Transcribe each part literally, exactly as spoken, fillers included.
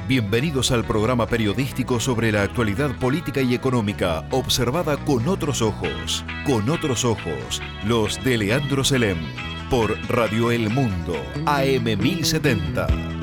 Bienvenidos al programa periodístico sobre la actualidad política y económica, observada con otros ojos. Con otros ojos, los de Leandro Selem, por Radio El Mundo, A M mil setenta.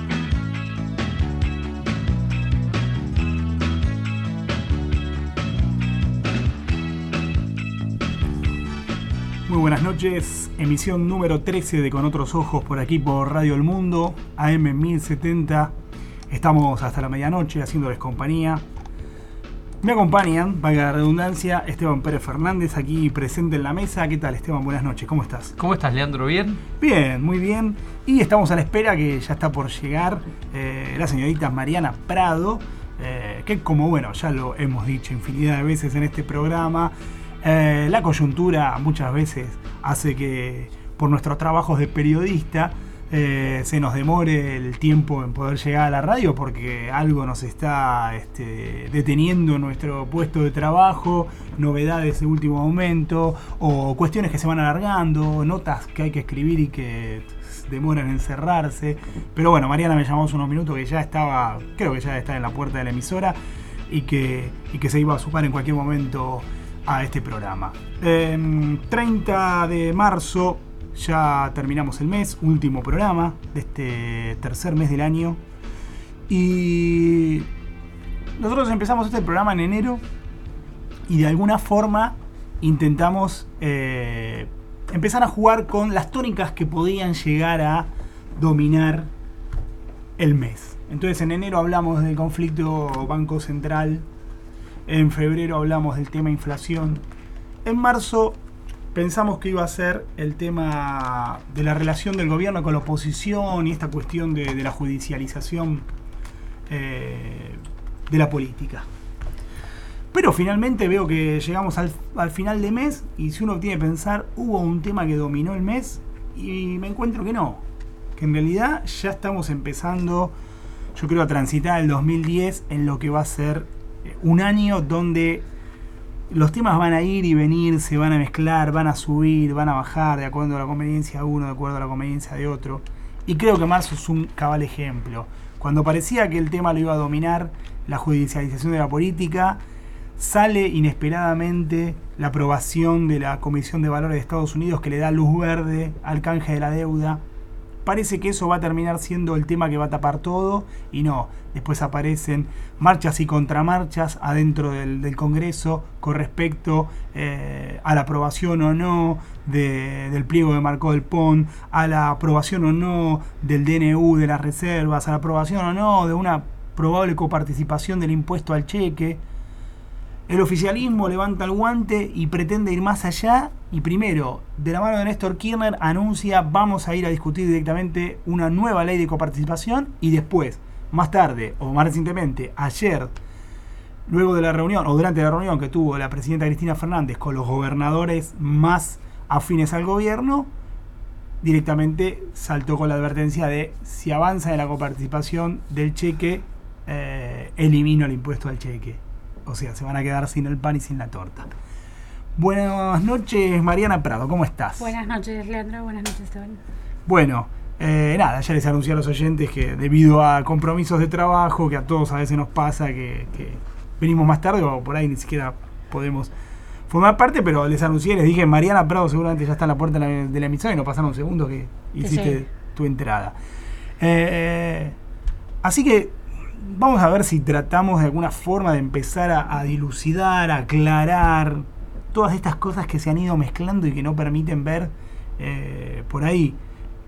Muy buenas noches, emisión número trece de Con Otros Ojos por aquí por Radio El Mundo, A M mil setenta. Estamos hasta la medianoche haciéndoles compañía. Me acompañan, valga la redundancia, Esteban Pérez Fernández aquí presente en la mesa. ¿Qué tal, Esteban? Buenas noches, ¿cómo estás? ¿Cómo estás, Leandro? ¿Bien? Bien, muy bien. Y estamos a la espera que ya está por llegar eh, la señorita Mariana Prado, eh, que como bueno, ya lo hemos dicho infinidad de veces en este programa, eh, la coyuntura muchas veces hace que por nuestros trabajos de periodista Eh, se nos demore el tiempo en poder llegar a la radio porque algo nos está este, deteniendo en nuestro puesto de trabajo, novedades de último momento o cuestiones que se van alargando, notas que hay que escribir y que demoran en cerrarse. Pero bueno, Mariana me llamó hace unos minutos que ya estaba, creo que ya está en la puerta de la emisora y que, y que se iba a sumar en cualquier momento a este programa. Eh, treinta de marzo. Ya terminamos el mes, último programa de este tercer mes del año. Y nosotros empezamos este programa en enero y de alguna forma intentamos eh, empezar a jugar con las tónicas que podían llegar a dominar el mes. Entonces en enero hablamos del conflicto Banco Central, en febrero hablamos del tema inflación, en marzo pensamos que iba a ser el tema de la relación del gobierno con la oposición y esta cuestión de, de la judicialización eh, de la política. Pero finalmente veo que llegamos al, al final de mes y si uno tiene que pensar, hubo un tema que dominó el mes y me encuentro que no. Que en realidad ya estamos empezando, yo creo, a transitar el dos mil diez en lo que va a ser un año donde los temas van a ir y venir, se van a mezclar, van a subir, van a bajar de acuerdo a la conveniencia de uno, de acuerdo a la conveniencia de otro. Y creo que marzo es un cabal ejemplo. Cuando parecía que el tema lo iba a dominar la judicialización de la política, sale inesperadamente la aprobación de la Comisión de Valores de Estados Unidos que le da luz verde al canje de la deuda. Parece que eso va a terminar siendo el tema que va a tapar todo y no. Después aparecen marchas y contramarchas adentro del, del Congreso con respecto eh, a la aprobación o no de, del pliego de Marcó del P O N, a la aprobación o no del D N U de las reservas, a la aprobación o no de una probable coparticipación del impuesto al cheque. El oficialismo levanta el guante y pretende ir más allá y primero, de la mano de Néstor Kirchner, anuncia vamos a ir a discutir directamente una nueva ley de coparticipación y después, más tarde o más recientemente, ayer, luego de la reunión o durante la reunión que tuvo la presidenta Cristina Fernández con los gobernadores más afines al gobierno, directamente saltó con la advertencia de si avanza en la coparticipación del cheque, eh, elimino el impuesto al cheque. O sea, se van a quedar sin el pan y sin la torta. Buenas noches, Mariana Prado, ¿cómo estás? Buenas noches, Leandro. Buenas noches, Esteban. Bueno, eh, nada, ya les anuncié a los oyentes que debido a compromisos de trabajo, que a todos a veces nos pasa, que, que venimos más tarde o por ahí ni siquiera podemos formar parte, pero les anuncié, les dije, Mariana Prado seguramente ya está en la puerta de la, de la emisora y no pasaron segundos que hiciste sí. tu entrada. Eh, así que vamos a ver si tratamos de alguna forma de empezar a, a dilucidar, a aclarar todas estas cosas que se han ido mezclando y que no permiten ver eh, por ahí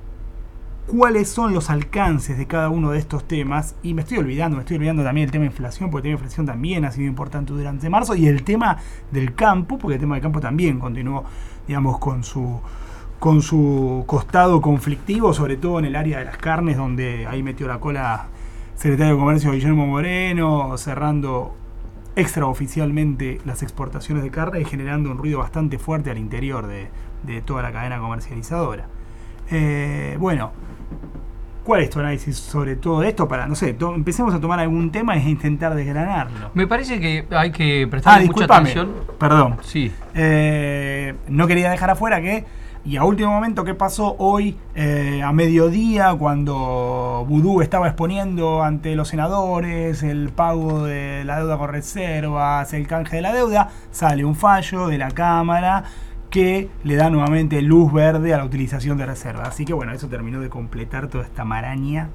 cuáles son los alcances de cada uno de estos temas. Y me estoy olvidando, me estoy olvidando también el tema de inflación, porque el tema de inflación también ha sido importante durante marzo, y el tema del campo, porque el tema del campo también continuó, digamos, con su con su costado conflictivo, sobre todo en el área de las carnes, donde ahí metió la cola secretario de Comercio Guillermo Moreno, cerrando extraoficialmente las exportaciones de carne y generando un ruido bastante fuerte al interior de, de toda la cadena comercializadora. Eh, bueno, ¿cuál es tu análisis sobre todo esto? Para, no sé, to- empecemos a tomar algún tema e intentar desgranarlo. Me parece que hay que prestarle ah, mucha atención. Perdón. Sí. Eh, no quería dejar afuera que Y a último momento, ¿qué pasó hoy eh, a mediodía cuando Vudú estaba exponiendo ante los senadores el pago de la deuda con reservas, el canje de la deuda? Sale un fallo de la Cámara que le da nuevamente luz verde a la utilización de reservas. Así que bueno, eso terminó de completar toda esta maraña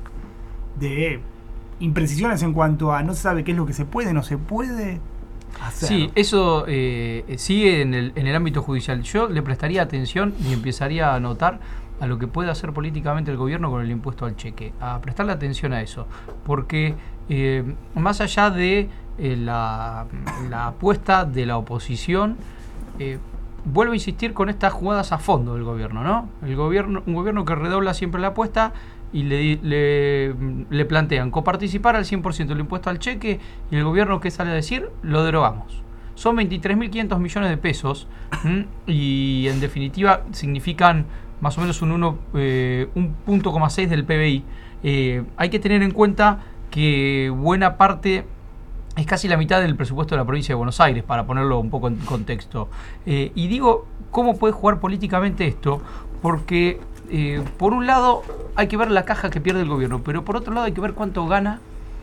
de imprecisiones en cuanto a no se sabe qué es lo que se puede, no se puede hacer. Sí, eso eh, sigue en el, en el ámbito judicial. Yo le prestaría atención y empezaría a notar a lo que puede hacer políticamente el gobierno con el impuesto al cheque, a prestarle atención a eso, porque eh, más allá de eh, la, la apuesta de la oposición, eh, vuelvo a insistir con estas jugadas a fondo del gobierno, ¿no? El gobierno, un gobierno que redobla siempre la apuesta y le, le, le plantean coparticipar al cien por ciento del impuesto al cheque, y el gobierno que sale a decir, lo derogamos. Son veintitrés mil quinientos millones de pesos ¿m? Y en definitiva significan más o menos un uno, eh, un punto coma seis del P B I. Eh, hay que tener en cuenta que buena parte, es casi la mitad del presupuesto de la provincia de Buenos Aires, para ponerlo un poco en contexto. Eh, y digo, ¿cómo puede jugar políticamente esto? Porque Eh, por un lado hay que ver la caja que pierde el gobierno, pero por otro lado hay que ver cuánto gana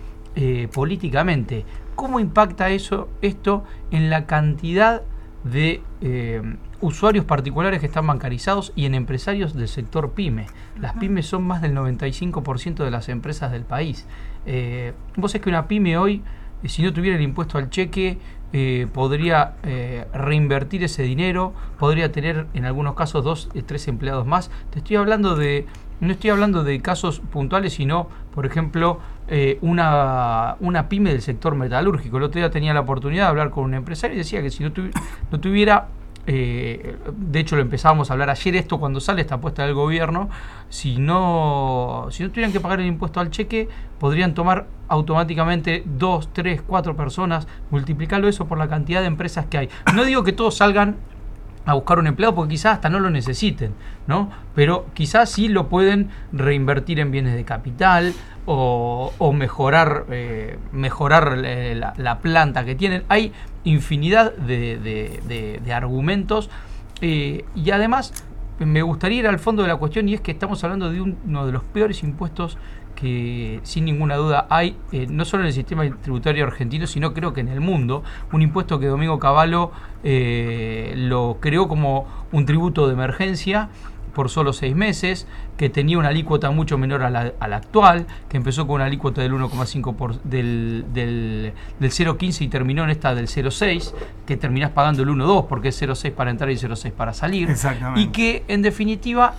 eh, políticamente. ¿Cómo impacta eso, esto en la cantidad de eh, usuarios particulares que están bancarizados y en empresarios del sector pyme? Las pymes son más del noventa y cinco por ciento de las empresas del país. Eh, vos sabés que una pyme hoy, eh, si no tuviera el impuesto al cheque, Eh, podría eh, reinvertir ese dinero, podría tener en algunos casos dos, eh, tres empleados más. Te estoy hablando de, no estoy hablando de casos puntuales, sino, por ejemplo, eh, una, una pyme del sector metalúrgico. El otro día tenía la oportunidad de hablar con un empresario y decía que si no, tuvi- no tuviera, eh, de hecho lo empezábamos a hablar ayer esto cuando sale esta apuesta del gobierno, si no, si no tuvieran que pagar el impuesto al cheque, podrían tomar automáticamente dos, tres, cuatro personas, multiplicarlo eso por la cantidad de empresas que hay. No digo que todos salgan a buscar un empleado, porque quizás hasta no lo necesiten, ¿no? Pero quizás sí lo pueden reinvertir en bienes de capital o, o mejorar, eh, mejorar la, la planta que tienen. Hay infinidad de, de, de, de argumentos eh, y además me gustaría ir al fondo de la cuestión, y es que estamos hablando de un, uno de los peores impuestos que sin ninguna duda hay, eh, no solo en el sistema tributario argentino, sino creo que en el mundo. Un impuesto que Domingo Cavallo eh, lo creó como un tributo de emergencia por solo seis meses, que tenía una alícuota mucho menor a la, a la actual, que empezó con una alícuota del uno coma cinco por, del, del, del cero coma quince y terminó en esta del cero coma seis, que terminás pagando el uno coma dos porque es cero coma seis para entrar y cero coma seis para salir. Exactamente. Y que en definitiva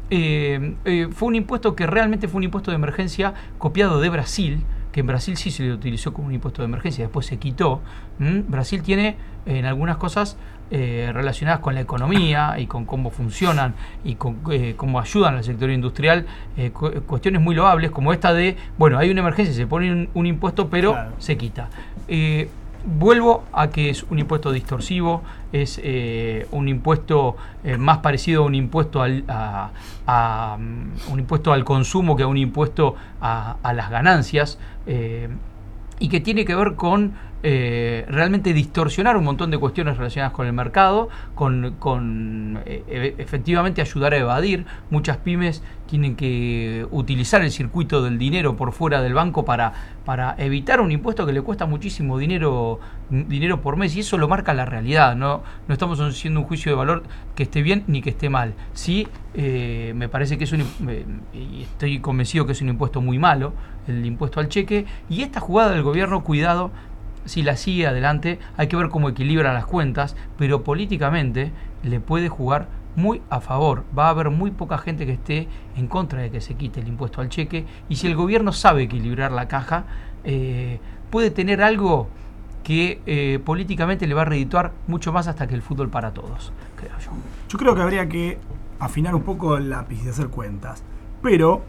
Eh, eh, fue un impuesto que realmente fue un impuesto de emergencia copiado de Brasil, que en Brasil sí se le utilizó como un impuesto de emergencia, después se quitó. ¿Mm? Brasil tiene eh, en algunas cosas eh, relacionadas con la economía y con cómo funcionan y con eh, cómo ayudan al sector industrial, eh, cu- cuestiones muy loables como esta de, bueno, hay una emergencia, se pone un, un impuesto pero Claro. se quita. Eh, Vuelvo a que es un impuesto distorsivo, es eh, un impuesto eh, más parecido a un impuesto al, a, a, um, un impuesto al consumo que a un impuesto a, a las ganancias, eh, y que tiene que ver con eh, realmente distorsionar un montón de cuestiones relacionadas con el mercado, con, con eh, efectivamente ayudar a evadir. Muchas pymes tienen que utilizar el circuito del dinero por fuera del banco para, para evitar un impuesto que le cuesta muchísimo dinero, dinero por mes, y eso lo marca la realidad. No, no estamos haciendo un juicio de valor que esté bien ni que esté mal. Sí, eh, me parece que es un, eh, y estoy convencido que es un impuesto muy malo, el impuesto al cheque, y esta jugada del gobierno, cuidado, si la sigue adelante, hay que ver cómo equilibra las cuentas, pero políticamente le puede jugar muy a favor. Va a haber muy poca gente que esté en contra de que se quite el impuesto al cheque, y si el gobierno sabe equilibrar la caja, eh, puede tener algo que eh, políticamente le va a redituar mucho más hasta que el fútbol para todos, creo yo. Yo creo que habría que afinar un poco el lápiz y hacer cuentas. Pero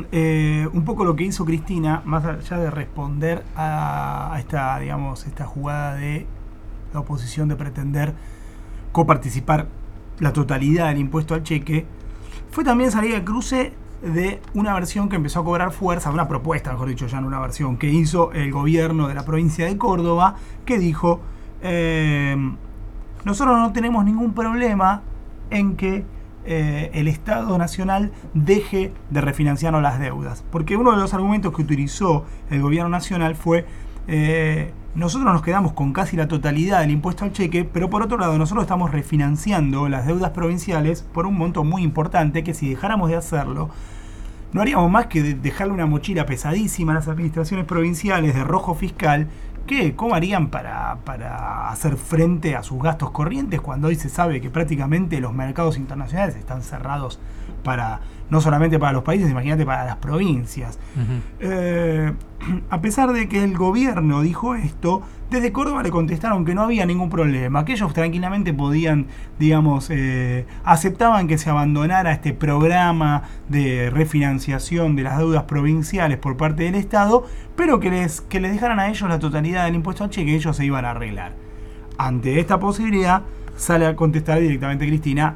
eh, un poco lo que hizo Cristina, más allá de responder a, a esta, digamos, esta jugada de la oposición de pretender coparticipar la totalidad del impuesto al cheque, fue también salir al cruce de una versión que empezó a cobrar fuerza, una propuesta, mejor dicho, ya no una versión, que hizo el gobierno de la provincia de Córdoba, que dijo, eh, nosotros no tenemos ningún problema en que eh, el Estado Nacional deje de refinanciarnos las deudas. Porque uno de los argumentos que utilizó el gobierno nacional fue eh, nosotros nos quedamos con casi la totalidad del impuesto al cheque, pero por otro lado nosotros estamos refinanciando las deudas provinciales por un monto muy importante que si dejáramos de hacerlo, no haríamos más que dejarle una mochila pesadísima a las administraciones provinciales de rojo fiscal, que ¿cómo harían para, para hacer frente a sus gastos corrientes cuando hoy se sabe que prácticamente los mercados internacionales están cerrados para no solamente para los países, imagínate para las provincias? Uh-huh. Eh, a pesar de que el gobierno dijo esto, desde Córdoba le contestaron que no había ningún problema, que ellos tranquilamente podían, digamos, eh, aceptaban que se abandonara este programa de refinanciación de las deudas provinciales por parte del Estado, pero que les, que les dejaran a ellos la totalidad del impuesto al cheque, ellos se iban a arreglar. Ante esta posibilidad, sale a contestar directamente Cristina: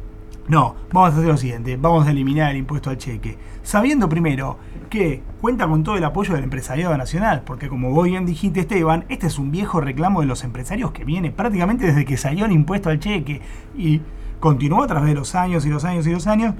no, vamos a hacer lo siguiente, vamos a eliminar el impuesto al cheque, sabiendo primero que cuenta con todo el apoyo del empresariado nacional, porque como vos bien dijiste, Esteban, este es un viejo reclamo de los empresarios que viene prácticamente desde que salió el impuesto al cheque y continuó a través de los años y los años y los años.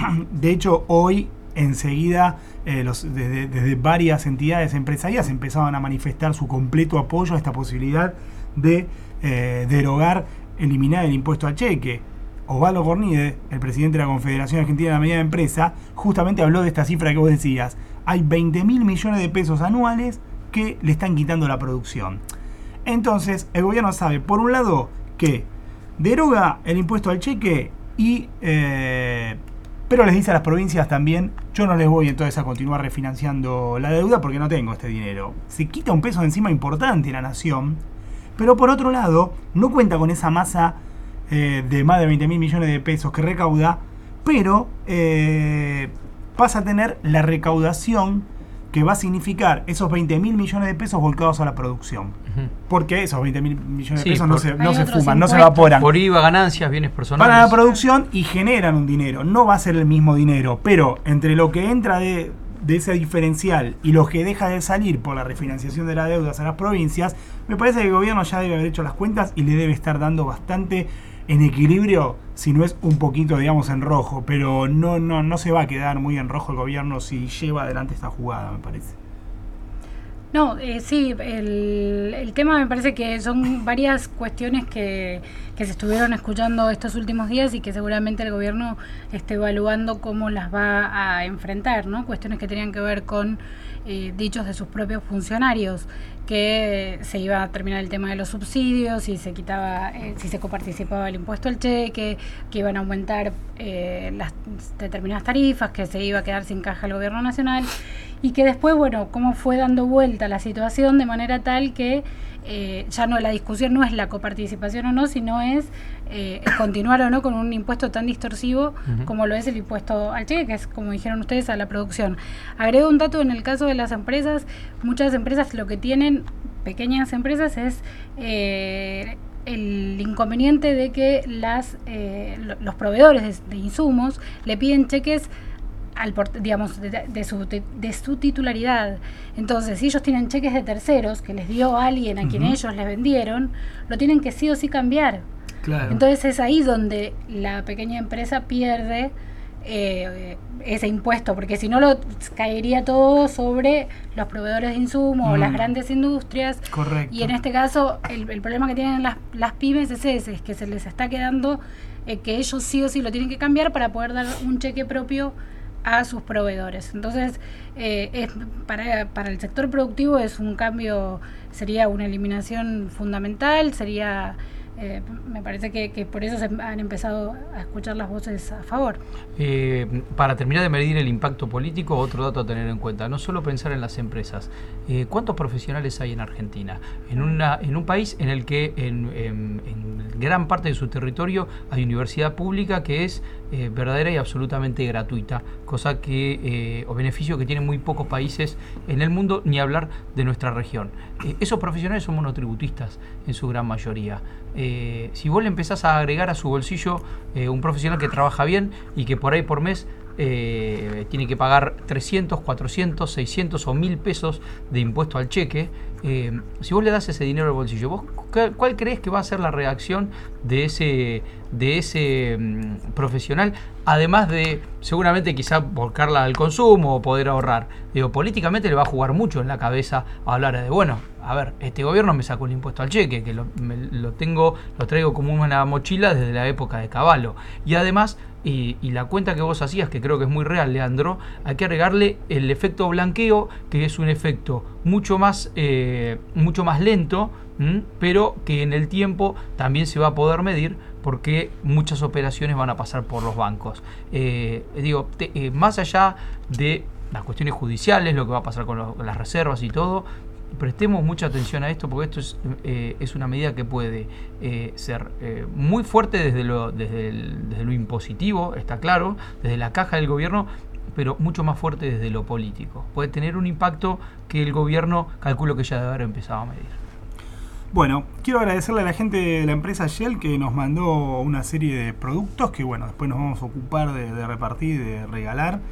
De hecho, hoy enseguida eh, los, desde, desde varias entidades empresariales empezaban a manifestar su completo apoyo a esta posibilidad de eh, derogar, eliminar el impuesto al cheque. Osvaldo Cornide, el presidente de la Confederación Argentina de la Mediana Empresa, justamente habló de esta cifra que vos decías. Hay veinte mil millones de pesos anuales que le están quitando la producción. Entonces, el gobierno sabe, por un lado, que deroga el impuesto al cheque, y eh, pero les dice a las provincias también: yo no les voy entonces a continuar refinanciando la deuda porque no tengo este dinero. Se quita un peso de encima importante la nación, pero por otro lado, no cuenta con esa masa Eh, de más de veinte mil millones de pesos que recauda, pero eh, pasa a tener la recaudación que va a significar esos veinte mil millones de pesos volcados a la producción. Uh-huh. Porque esos veinte mil millones de sí, pesos por, no se, no se fuman, impuestos. no se evaporan. Por I V A, ganancias, bienes personales. Para la producción y generan un dinero. No va a ser el mismo dinero, pero entre lo que entra de, de ese diferencial y lo que deja de salir por la refinanciación de las deudas a las provincias, me parece que el gobierno ya debe haber hecho las cuentas y le debe estar dando bastante en equilibrio, si no es un poquito, digamos, en rojo, pero no, no, no se va a quedar muy en rojo el gobierno si lleva adelante esta jugada, me parece. No, eh, sí, el, el tema me parece que son varias cuestiones que, que se estuvieron escuchando estos últimos días y que seguramente el gobierno esté evaluando cómo las va a enfrentar, ¿no? Cuestiones que tenían que ver con eh, dichos de sus propios funcionarios, que se iba a terminar el tema de los subsidios, si se quitaba, eh, si se coparticipaba el impuesto al cheque, que iban a aumentar eh, las determinadas tarifas, que se iba a quedar sin caja el gobierno nacional, y que después, bueno, cómo fue dando vuelta la situación de manera tal que eh, ya no, la discusión no es la coparticipación o no, sino es eh, continuar o no con un impuesto tan distorsivo uh-huh. como lo es el impuesto al cheque, que es, como dijeron ustedes, a la producción. Agrego un dato: en el caso de las empresas, muchas empresas lo que tienen, pequeñas empresas, es eh, el inconveniente de que las eh, los proveedores de, de insumos le piden cheques al, digamos, de, de, su, de, de su titularidad. Entonces, si ellos tienen cheques de terceros que les dio alguien a quien uh-huh. ellos les vendieron, lo tienen que sí o sí cambiar. Claro. Entonces es ahí donde la pequeña empresa pierde eh, ese impuesto, porque si no lo caería todo sobre los proveedores de insumos mm. o las grandes industrias. Correcto. Y en este caso el, el problema que tienen las, las pymes es ese, es que se les está quedando eh, que ellos sí o sí lo tienen que cambiar para poder dar un cheque propio a sus proveedores. Entonces eh, es, para, para el sector productivo es un cambio, sería una eliminación fundamental, sería Eh, me parece que, que por eso se han empezado a escuchar las voces a favor. Eh, para terminar de medir el impacto político, otro dato a tener en cuenta: no solo pensar en las empresas. Eh, ¿Cuántos profesionales hay en Argentina? En, una, en un país en el que en, en, en gran parte de su territorio hay universidad pública que es eh, verdadera y absolutamente gratuita, cosa que eh, o beneficio que tienen muy pocos países en el mundo, ni hablar de nuestra región. Eh, esos profesionales son monotributistas en su gran mayoría. Eh, si vos le empezás a agregar a su bolsillo eh, un profesional que trabaja bien y que por ahí por mes eh, tiene que pagar trescientos, cuatrocientos, seiscientos o mil pesos de impuesto al cheque. Eh, si vos le das ese dinero al bolsillo, ¿vos cuál crees que va a ser la reacción de ese, de ese um, profesional? Además de seguramente quizá volcarla al consumo o poder ahorrar. Digo, políticamente le va a jugar mucho en la cabeza a hablar de, bueno, a ver, este gobierno me sacó el impuesto al cheque, que lo, me, lo tengo, lo traigo como una mochila desde la época de Cavallo. Y además, y, y la cuenta que vos hacías, que creo que es muy real, Leandro, hay que agregarle el efecto blanqueo, que es un efecto mucho más, eh, mucho más lento, ¿m? pero que en el tiempo también se va a poder medir, porque muchas operaciones van a pasar por los bancos. Eh, digo, te, eh, más allá de las cuestiones judiciales, lo que va a pasar con, lo, con las reservas y todo, prestemos mucha atención a esto, porque esto es, eh, es una medida que puede eh, ser eh, muy fuerte desde lo, desde, el, desde lo impositivo, está claro, desde la caja del gobierno, pero mucho más fuerte desde lo político. Puede tener un impacto que el gobierno, calculo que ya debe haber empezado a medir. Bueno, quiero agradecerle a la gente de la empresa Shell que nos mandó una serie de productos que, bueno, después nos vamos a ocupar de, de repartir, de regalar.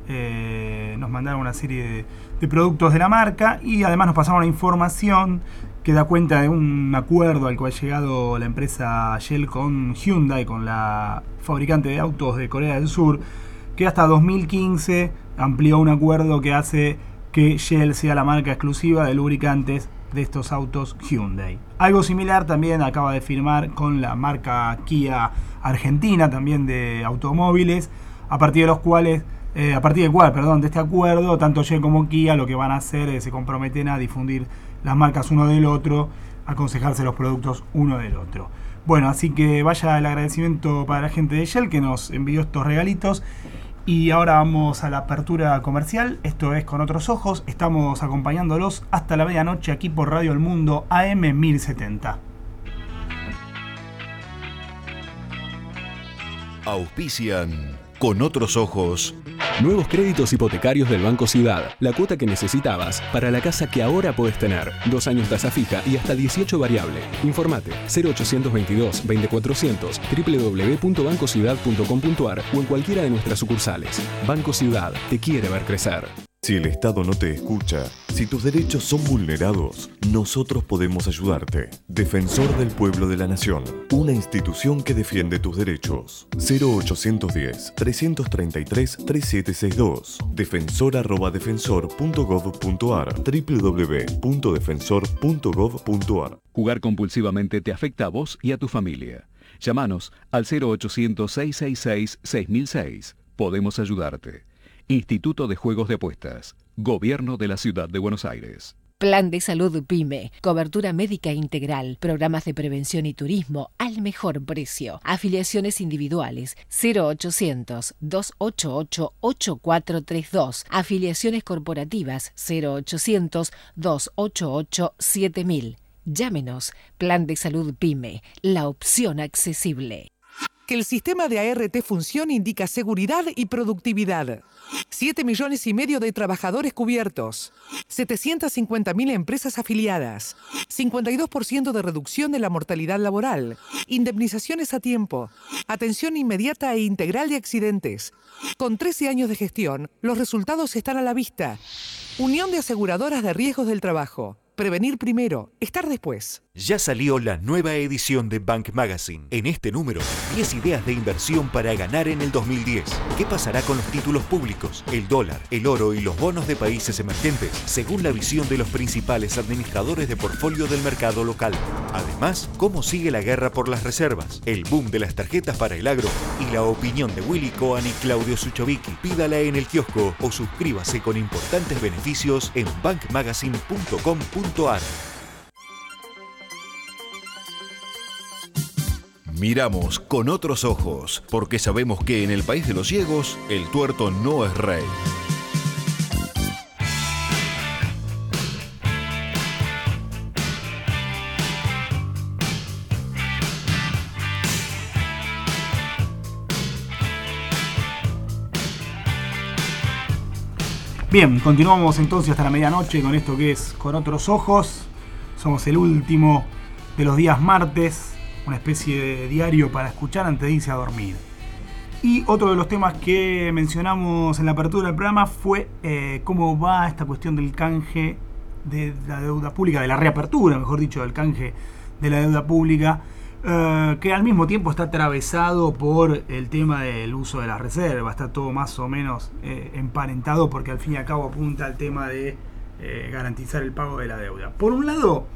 Eh, nos mandaron una serie de, de productos de la marca y además nos pasaron una información que da cuenta de un acuerdo al cual ha llegado la empresa Shell con Hyundai, con la fabricante de autos de Corea del Sur, que hasta dos mil quince amplió un acuerdo que hace que Shell sea la marca exclusiva de lubricantes de estos autos Hyundai. Algo similar también acaba de firmar con la marca Kia Argentina, también de automóviles, a partir de los cuales, eh, a partir del cual, perdón, de este acuerdo, tanto Shell como Kia lo que van a hacer es se comprometen a difundir las marcas uno del otro, aconsejarse los productos uno del otro. Bueno, así que vaya el agradecimiento para la gente de Shell que nos envió estos regalitos. Y ahora vamos a la apertura comercial, esto es Con Otros Ojos, estamos acompañándolos hasta la medianoche aquí por Radio El Mundo A M mil setenta. Auspician Con Otros Ojos. Nuevos créditos hipotecarios del Banco Ciudad. La cuota que necesitabas para la casa que ahora podés tener. Dos años tasa fija y hasta dieciocho variable. Informate cero ochocientos veintidós veinte cuatrocientos, doble u doble u doble u punto banco ciudad punto com punto a r o en cualquiera de nuestras sucursales. Banco Ciudad te quiere ver crecer. Si el Estado no te escucha, si tus derechos son vulnerados, nosotros podemos ayudarte. Defensor del Pueblo de la Nación, una institución que defiende tus derechos. cero ochocientos diez, trescientos treinta y tres, treinta y siete sesenta y dos. defensor arroba defensor punto gov punto a r, doble u doble u doble u punto defensor punto gov punto a r. Jugar compulsivamente te afecta a vos y a tu familia. Llámanos al cero ochocientos, seiscientos sesenta y seis, seis mil seis. Podemos ayudarte. Instituto de Juegos de Apuestas. Gobierno de la Ciudad de Buenos Aires. Plan de Salud PYME, cobertura médica integral, programas de prevención y turismo al mejor precio. Afiliaciones individuales cero ochocientos, doscientos ochenta y ocho, ochenta y cuatro treinta y dos. Afiliaciones corporativas cero ochocientos, doscientos ochenta y ocho, siete mil. Llámenos. Plan de Salud PYME, la opción accesible. Que el sistema de A R T funcione indica seguridad y productividad. siete millones y medio de trabajadores cubiertos. setecientas cincuenta mil empresas afiliadas. cincuenta y dos por ciento de reducción de la mortalidad laboral. Indemnizaciones a tiempo. Atención inmediata e integral de accidentes. Con trece años de gestión, los resultados están a la vista. Unión de Aseguradoras de Riesgos del Trabajo. Prevenir primero, estar después. Ya salió la nueva edición de Bank Magazine. En este número, diez ideas de inversión para ganar en el dos mil diez. ¿Qué pasará con los títulos públicos, el dólar, el oro y los bonos de países emergentes, según la visión de los principales administradores de portfolio del mercado local? Además, cómo sigue la guerra por las reservas, el boom de las tarjetas para el agro y la opinión de Willy Cohen y Claudio Suchovicki. Pídala en el kiosco o suscríbase con importantes beneficios en bank magazine punto com punto a r. Miramos con otros ojos, porque sabemos que en el país de los ciegos, el tuerto no es rey. Bien, continuamos entonces hasta la medianoche con esto que es Con Otros Ojos. Somos el último de los días martes, una especie de diario para escuchar antes de irse a dormir. Y otro de los temas que mencionamos en la apertura del programa fue eh, cómo va esta cuestión del canje de la deuda pública, de la reapertura, mejor dicho, del canje de la deuda pública, eh, que al mismo tiempo está atravesado por el tema del uso de las reservas. Está todo más o menos eh, emparentado, porque al fin y al cabo apunta al tema de eh, garantizar el pago de la deuda. Por un lado,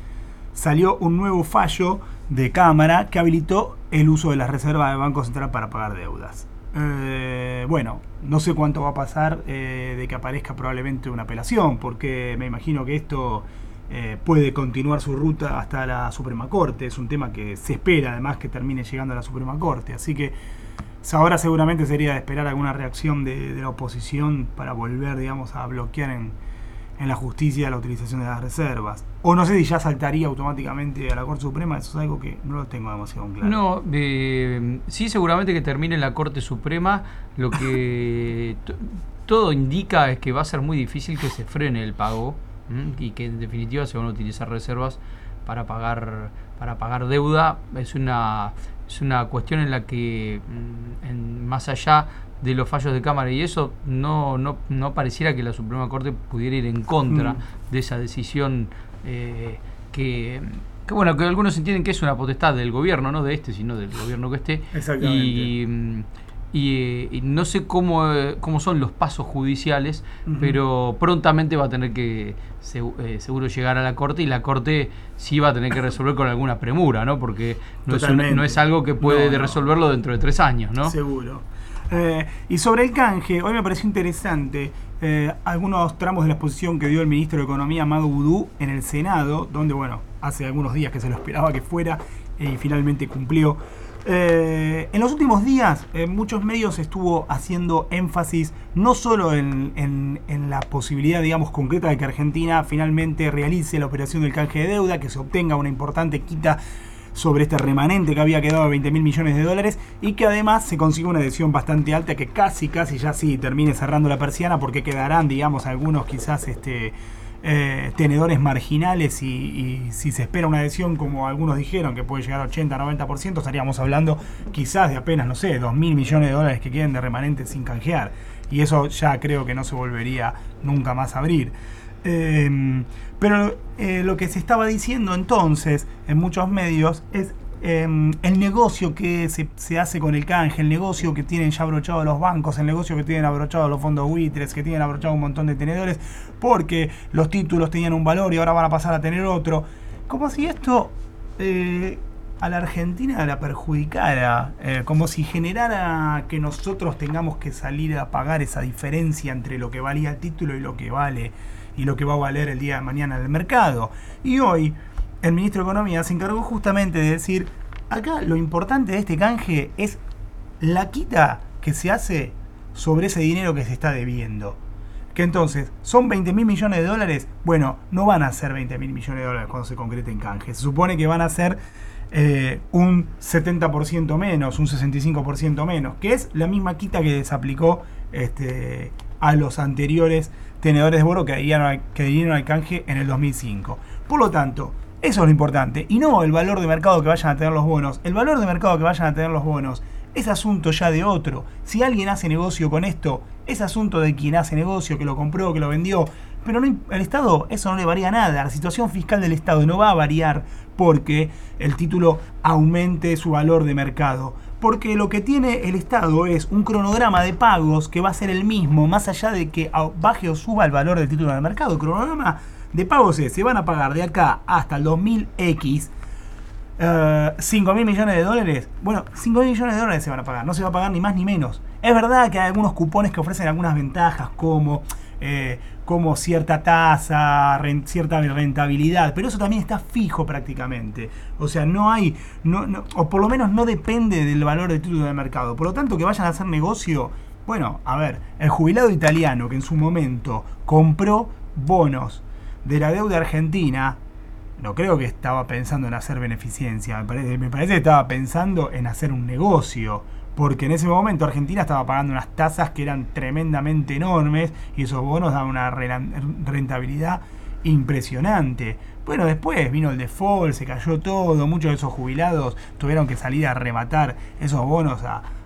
salió un nuevo fallo de Cámara que habilitó el uso de las reservas del Banco Central para pagar deudas. Eh, bueno, no sé cuánto va a pasar eh, de que aparezca probablemente una apelación, porque me imagino que esto eh, puede continuar su ruta hasta la Suprema Corte. Es un tema que se espera además que termine llegando a la Suprema Corte, así que ahora seguramente sería de esperar alguna reacción de, de la oposición para volver, digamos, a bloquear en en la justicia la utilización de las reservas. O no sé si ya saltaría automáticamente a la Corte Suprema, eso es algo que no lo tengo demasiado claro. No, eh, sí, seguramente que termine en la Corte Suprema. Lo que t- todo indica es que va a ser muy difícil que se frene el pago, ¿m? Y que en definitiva se van a utilizar reservas para pagar para pagar deuda. Es una es una cuestión en la que en, más allá de los fallos de Cámara y eso, no no no pareciera que la Suprema Corte pudiera ir en contra mm. de esa decisión eh, que, que bueno, que algunos entienden que es una potestad del gobierno, no de este, sino del gobierno que esté. Exactamente. Y, y, y no sé cómo, cómo son los pasos judiciales, uh-huh. pero prontamente va a tener que se, eh, seguro llegar a la Corte, y la Corte sí va a tener que resolver con alguna premura, ¿no? Porque no, es, un, no es algo que puede no, no. resolverlo dentro de tres años, ¿no? Seguro. Eh, y sobre el canje, hoy me pareció interesante eh, algunos tramos de la exposición que dio el ministro de Economía, Mago Boudou, en el Senado, donde, bueno, hace algunos días que se lo esperaba que fuera eh, y finalmente cumplió. Eh, en los últimos días, eh, muchos medios estuvo haciendo énfasis no solo en, en, en la posibilidad, digamos, concreta de que Argentina finalmente realice la operación del canje de deuda, que se obtenga una importante quita sobre este remanente que había quedado de veinte mil millones de dólares, y que además se consigue una adhesión bastante alta que casi, casi ya sí termine cerrando la persiana, porque quedarán, digamos, algunos quizás este eh, tenedores marginales, y, y si se espera una adhesión, como algunos dijeron, que puede llegar a ochenta a noventa por ciento, estaríamos hablando quizás de apenas, no sé, dos mil millones de dólares que queden de remanente sin canjear, y eso ya creo que no se volvería nunca más a abrir. Eh, pero eh, lo que se estaba diciendo entonces en muchos medios es eh, el negocio que se, se hace con el canje, el negocio que tienen ya abrochado los bancos, el negocio que tienen abrochado los fondos buitres, que tienen abrochado un montón de tenedores, porque los títulos tenían un valor y ahora van a pasar a tener otro. Como si esto eh, a la Argentina la perjudicara, eh, como si generara que nosotros tengamos que salir a pagar esa diferencia entre lo que valía el título y lo que vale y lo que va a valer el día de mañana en el mercado. Y hoy el ministro de Economía se encargó justamente de decir, acá lo importante de este canje es la quita que se hace sobre ese dinero que se está debiendo. Que entonces, ¿son veinte mil millones de dólares? Bueno, no van a ser veinte mil millones de dólares cuando se concrete en canje. Se supone que van a ser eh, un setenta por ciento menos, un sesenta y cinco por ciento menos, que es la misma quita que desaplicó este, a los anteriores tenedores de bono que adhirieron, al, que adhirieron al canje en el dos mil cinco. Por lo tanto, eso es lo importante, y no el valor de mercado que vayan a tener los bonos. El valor de mercado que vayan a tener los bonos es asunto ya de otro. Si alguien hace negocio con esto, es asunto de quien hace negocio, que lo compró, que lo vendió. Pero no, el Estado, eso no le varía nada. La situación fiscal del Estado no va a variar porque el título aumente su valor de mercado. Porque lo que tiene el Estado es un cronograma de pagos que va a ser el mismo, más allá de que baje o suba el valor del título del mercado. El cronograma de pagos es, se van a pagar de acá hasta el dos mil X uh, cinco mil millones de dólares. Bueno, cinco mil millones de dólares se van a pagar, no se va a pagar ni más ni menos. Es verdad que hay algunos cupones que ofrecen algunas ventajas, como, eh, como cierta tasa, rent, cierta rentabilidad, pero eso también está fijo prácticamente. O sea, no hay, no, no, o por lo menos no depende del valor del título del mercado. Por lo tanto, que vayan a hacer negocio, bueno, a ver, el jubilado italiano que en su momento compró bonos de la deuda argentina, no creo que estaba pensando en hacer beneficencia, me parece, me parece que estaba pensando en hacer un negocio, porque en ese momento Argentina estaba pagando unas tasas que eran tremendamente enormes y esos bonos daban una rentabilidad impresionante. Bueno, después vino el default, se cayó todo, muchos de esos jubilados tuvieron que salir a rematar esos bonos a,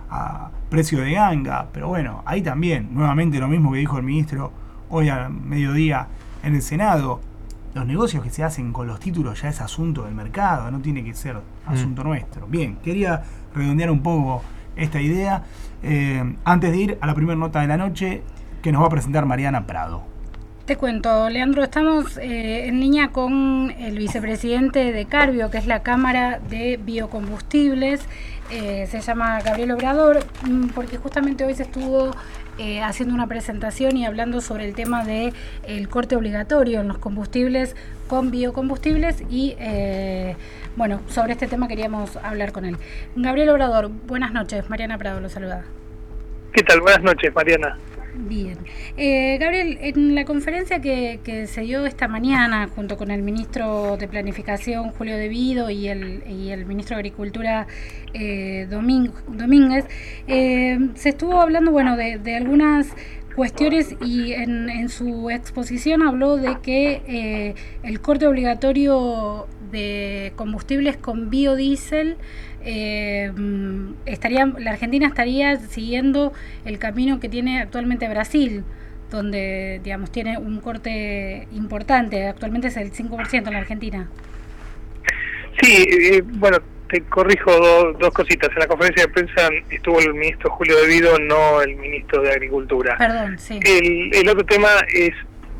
a precio de ganga, pero bueno, ahí también, nuevamente lo mismo que dijo el ministro hoy al mediodía en el Senado, los negocios que se hacen con los títulos ya es asunto del mercado, no tiene que ser asunto mm. nuestro. Bien, quería redondear un poco esta idea, eh, antes de ir a la primera nota de la noche que nos va a presentar Mariana Prado. Te cuento, Leandro, estamos eh, en línea con el vicepresidente de Carbio, que es la Cámara de Biocombustibles, eh, se llama Gabriel Obrador, porque justamente hoy se estuvo eh, haciendo una presentación y hablando sobre el tema de el corte obligatorio en los combustibles con biocombustibles y eh, bueno, sobre este tema queríamos hablar con él. Gabriel Obrador, buenas noches, Mariana Prado lo saluda. ¿Qué tal? Buenas noches, Mariana. Bien. Eh, Gabriel, en la conferencia que, que se dio esta mañana junto con el ministro de Planificación, Julio De Vido, y el, y el ministro de Agricultura, eh, Domín, Domínguez, eh, se estuvo hablando bueno, de, de algunas cuestiones y en, en su exposición habló de que eh, el corte obligatorio de combustibles con biodiesel Eh, estaría, la Argentina estaría siguiendo el camino que tiene actualmente Brasil, donde digamos tiene un corte importante, actualmente es el cinco por ciento en la Argentina. Sí, eh, bueno, te corrijo do, dos cositas. En la conferencia de prensa estuvo el ministro Julio De Vido, no el ministro de Agricultura. Perdón, sí. El, el otro tema es,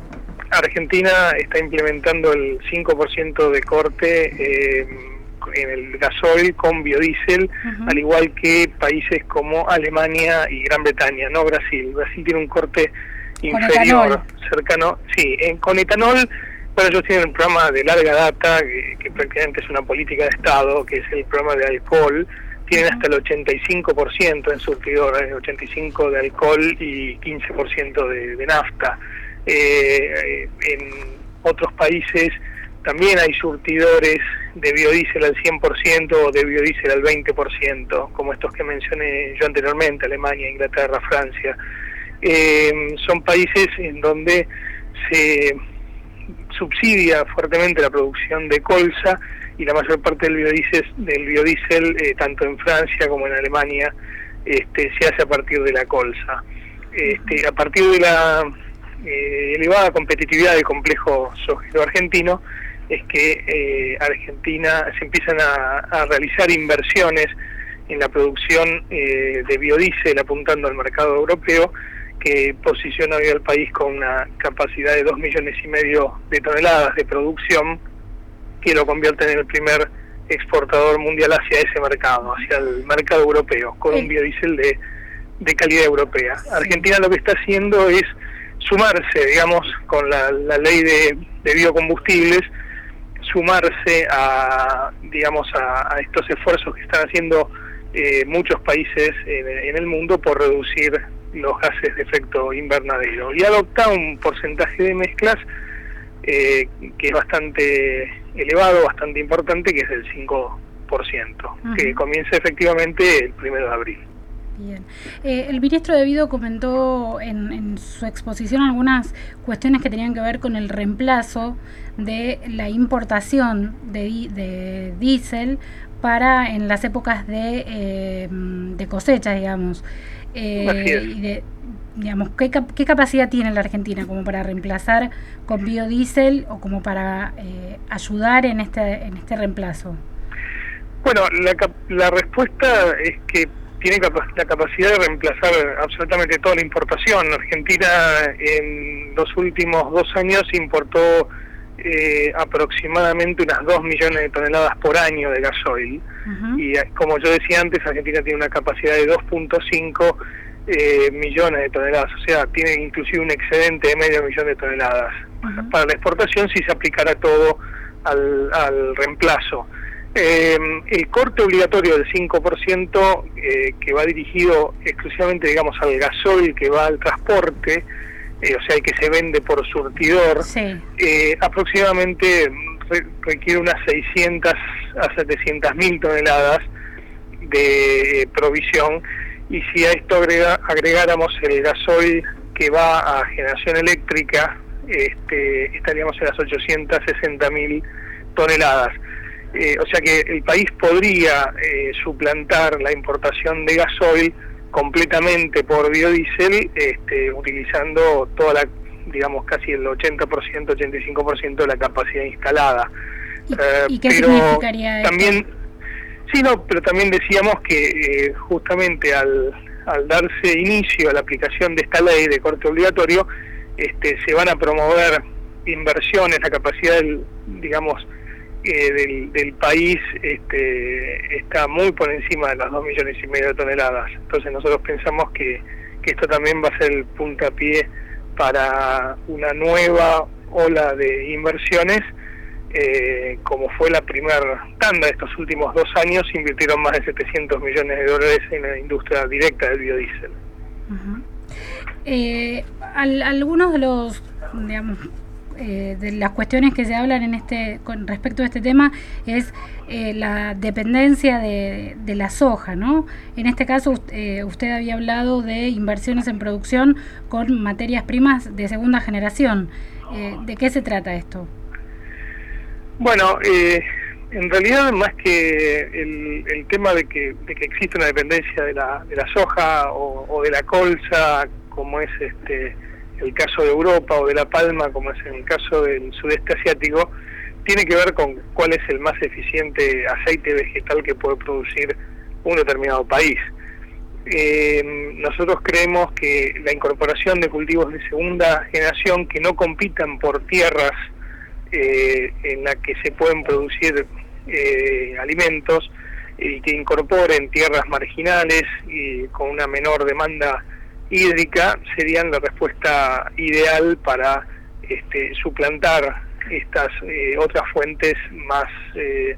Argentina está implementando el cinco por ciento de corte eh, en el gasoil con biodiesel, uh-huh. al igual que países como Alemania y Gran Bretaña, no Brasil. Brasil tiene un corte inferior, cercano, sí, en, con etanol. Bueno, ellos tienen un programa de larga data, que, que prácticamente es una política de Estado, que es el programa de alcohol. Tienen uh-huh. hasta el ochenta y cinco por ciento en surtidor, ¿eh? ochenta y cinco por ciento de alcohol y quince por ciento de, de nafta. Eh, en otros países también hay surtidores de biodiesel al cien por ciento o de biodiesel al veinte por ciento, como estos que mencioné yo anteriormente, Alemania, Inglaterra, Francia. Eh, son países en donde se subsidia fuertemente la producción de colza y la mayor parte del biodiesel, del biodiesel eh, tanto en Francia como en Alemania, este, se hace a partir de la colza. Este, a partir de la eh, elevada competitividad del complejo sojero argentino, es que eh, Argentina se empiezan a, a realizar inversiones en la producción eh, de biodiesel apuntando al mercado europeo, que posiciona hoy al país con una capacidad de dos millones y medio de toneladas de producción, que lo convierte en el primer exportador mundial hacia ese mercado, hacia el mercado europeo, con un biodiesel de, de calidad europea. Argentina lo que está haciendo es sumarse, digamos, con la, la ley de, de biocombustibles, sumarse a, digamos, a, a estos esfuerzos que están haciendo eh, muchos países en, en el mundo por reducir los gases de efecto invernadero, y adopta un porcentaje de mezclas eh, que es bastante elevado, bastante importante, que es el cinco por ciento, uh-huh. que comienza efectivamente el primero de abril. Bien. Eh, el ministro De Vido comentó en, en su exposición algunas cuestiones que tenían que ver con el reemplazo de la importación de, de diésel para en las épocas de, eh, de cosecha, digamos. Eh, y de, digamos, ¿qué, ¿qué capacidad tiene la Argentina como para reemplazar con biodiesel o como para eh, ayudar en este, en este reemplazo? Bueno, la, la respuesta es que tiene la capacidad de reemplazar absolutamente toda la importación. Argentina en los últimos dos años importó eh, aproximadamente unas dos millones de toneladas por año de gasoil. Uh-huh. Y como yo decía antes, Argentina tiene una capacidad de dos punto cinco eh, millones de toneladas, o sea, tiene inclusive un excedente de medio millón de toneladas. Uh-huh. Para la exportación sí se aplicará todo al, al reemplazo. Eh, el corte obligatorio del cinco por ciento eh, que va dirigido exclusivamente, digamos, al gasoil que va al transporte, eh, o sea, el que se vende por surtidor, sí. eh, aproximadamente re requiere unas seiscientas a setecientas mil toneladas de eh, provisión, y si a esto agrega, agregáramos el gasoil que va a generación eléctrica, este, estaríamos en las ochocientas sesenta mil toneladas. eh, o sea que el país podría eh, suplantar la importación de gasoil completamente por biodiesel, este, utilizando toda la, digamos, casi el ochenta por ciento, ochenta y cinco por ciento de la capacidad instalada. ¿Y, eh, ¿y qué pero significaría también, esto? Sí, no, pero también decíamos que eh, justamente al, al darse inicio a la aplicación de esta ley de corte obligatorio, este, se van a promover inversiones, la capacidad del, digamos, eh, del, del país este, está muy por encima de las dos millones y medio de toneladas. Entonces nosotros pensamos que, que esto también va a ser el puntapié para una nueva ola de inversiones. Eh, como fue la primera tanda de estos últimos dos años, invirtieron más de setecientos millones de dólares en la industria directa del biodiesel. Uh-huh. eh, al, algunos de los, digamos, eh, de las cuestiones que se hablan en este con respecto a este tema es eh, la dependencia de, de la soja, ¿no? En este caso eh, usted había hablado de inversiones en producción con materias primas de segunda generación. Eh, ¿de qué se trata esto? Bueno, eh, en realidad más que el, el tema de que, de que existe una dependencia de la, de la soja o, o de la colza, como es este el caso de Europa, o de la palma, como es en el caso del sudeste asiático, tiene que ver con cuál es el más eficiente aceite vegetal que puede producir un determinado país. Eh, nosotros creemos que la incorporación de cultivos de segunda generación que no compitan por tierras Eh, en la que se pueden producir eh, alimentos y que incorporen tierras marginales y con una menor demanda hídrica serían la respuesta ideal para este, suplantar estas eh, otras fuentes más eh,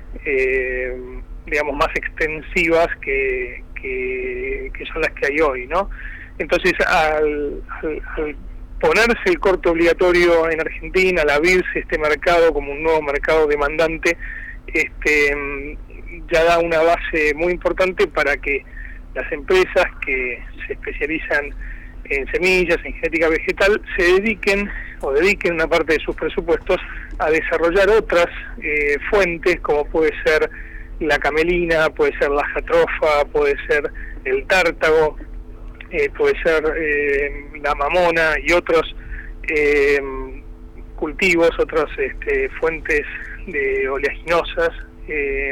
eh, digamos más extensivas que, que, que son las que hay hoy, ¿no? Entonces al, al, al ponerse el corte obligatorio en Argentina, al abrirse este mercado como un nuevo mercado demandante, este, ya da una base muy importante para que las empresas que se especializan en semillas, en genética vegetal, se dediquen o dediquen una parte de sus presupuestos a desarrollar otras eh, fuentes, como puede ser la camelina, puede ser la jatrofa, puede ser el tártago, Eh, puede ser eh, la mamona y otros eh, cultivos, otras este, fuentes de oleaginosas, eh,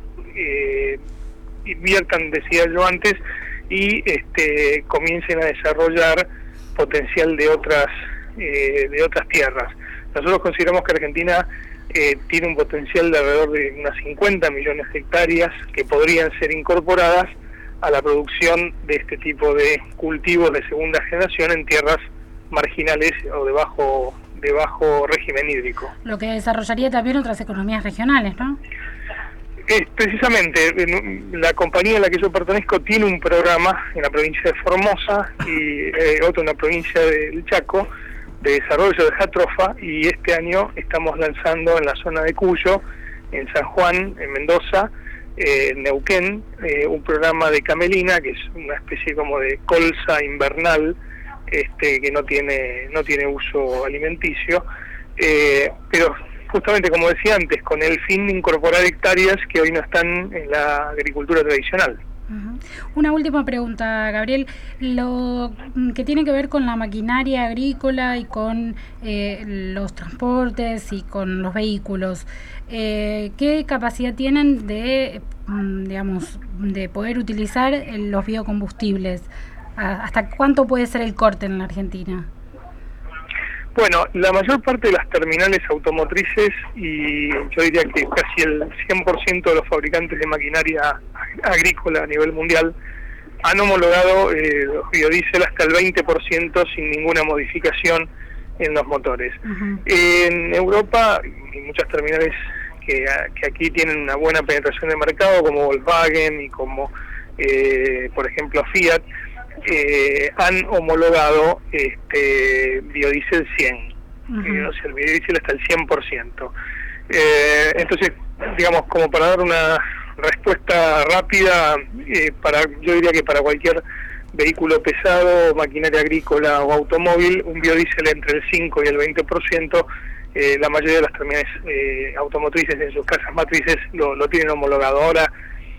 eh, inviertan, decía yo antes, y este, comiencen a desarrollar potencial de otras eh, de otras tierras. Nosotros consideramos que Argentina eh, tiene un potencial de alrededor de unas cincuenta millones de hectáreas que podrían ser incorporadas a la producción de este tipo de cultivos de segunda generación en tierras marginales o de bajo, de bajo régimen hídrico. Lo que desarrollaría también otras economías regionales, ¿no? Es precisamente, la compañía a la que yo pertenezco tiene un programa en la provincia de Formosa y eh, otro en la provincia del Chaco de desarrollo de jatrofa, y este año estamos lanzando en la zona de Cuyo, en San Juan, en Mendoza, Eh, Neuquén, eh, un programa de camelina, que es una especie como de colza invernal, este, que no tiene no tiene uso alimenticio, eh, pero justamente, como decía antes, con el fin de incorporar hectáreas que hoy no están en la agricultura tradicional. Uh-huh. Una última pregunta, Gabriel. Lo que tiene que ver con la maquinaria agrícola y con eh, los transportes y con los vehículos, eh, ¿qué capacidad tienen de, digamos, de poder utilizar los biocombustibles? ¿Hasta cuánto puede ser el corte en la Argentina? Bueno, la mayor parte de las terminales automotrices, y yo diría que casi el cien por ciento de los fabricantes de maquinaria agrícola a nivel mundial, han homologado eh, los biodiesel hasta el veinte por ciento sin ninguna modificación en los motores. Uh-huh. En Europa, y muchas terminales que, que aquí tienen una buena penetración de mercado, como Volkswagen y como, eh, por ejemplo, Fiat, Eh, han homologado este biodiesel cien, uh-huh. eh, o sea, el biodiesel hasta el cien por ciento. Eh, entonces, digamos, como para dar una respuesta rápida, eh, para yo diría que para cualquier vehículo pesado, maquinaria agrícola o automóvil, un biodiesel entre el cinco y el veinte por ciento eh, la mayoría de las terminales eh, automotrices en sus casas matrices lo, lo tienen homologado. Ahora,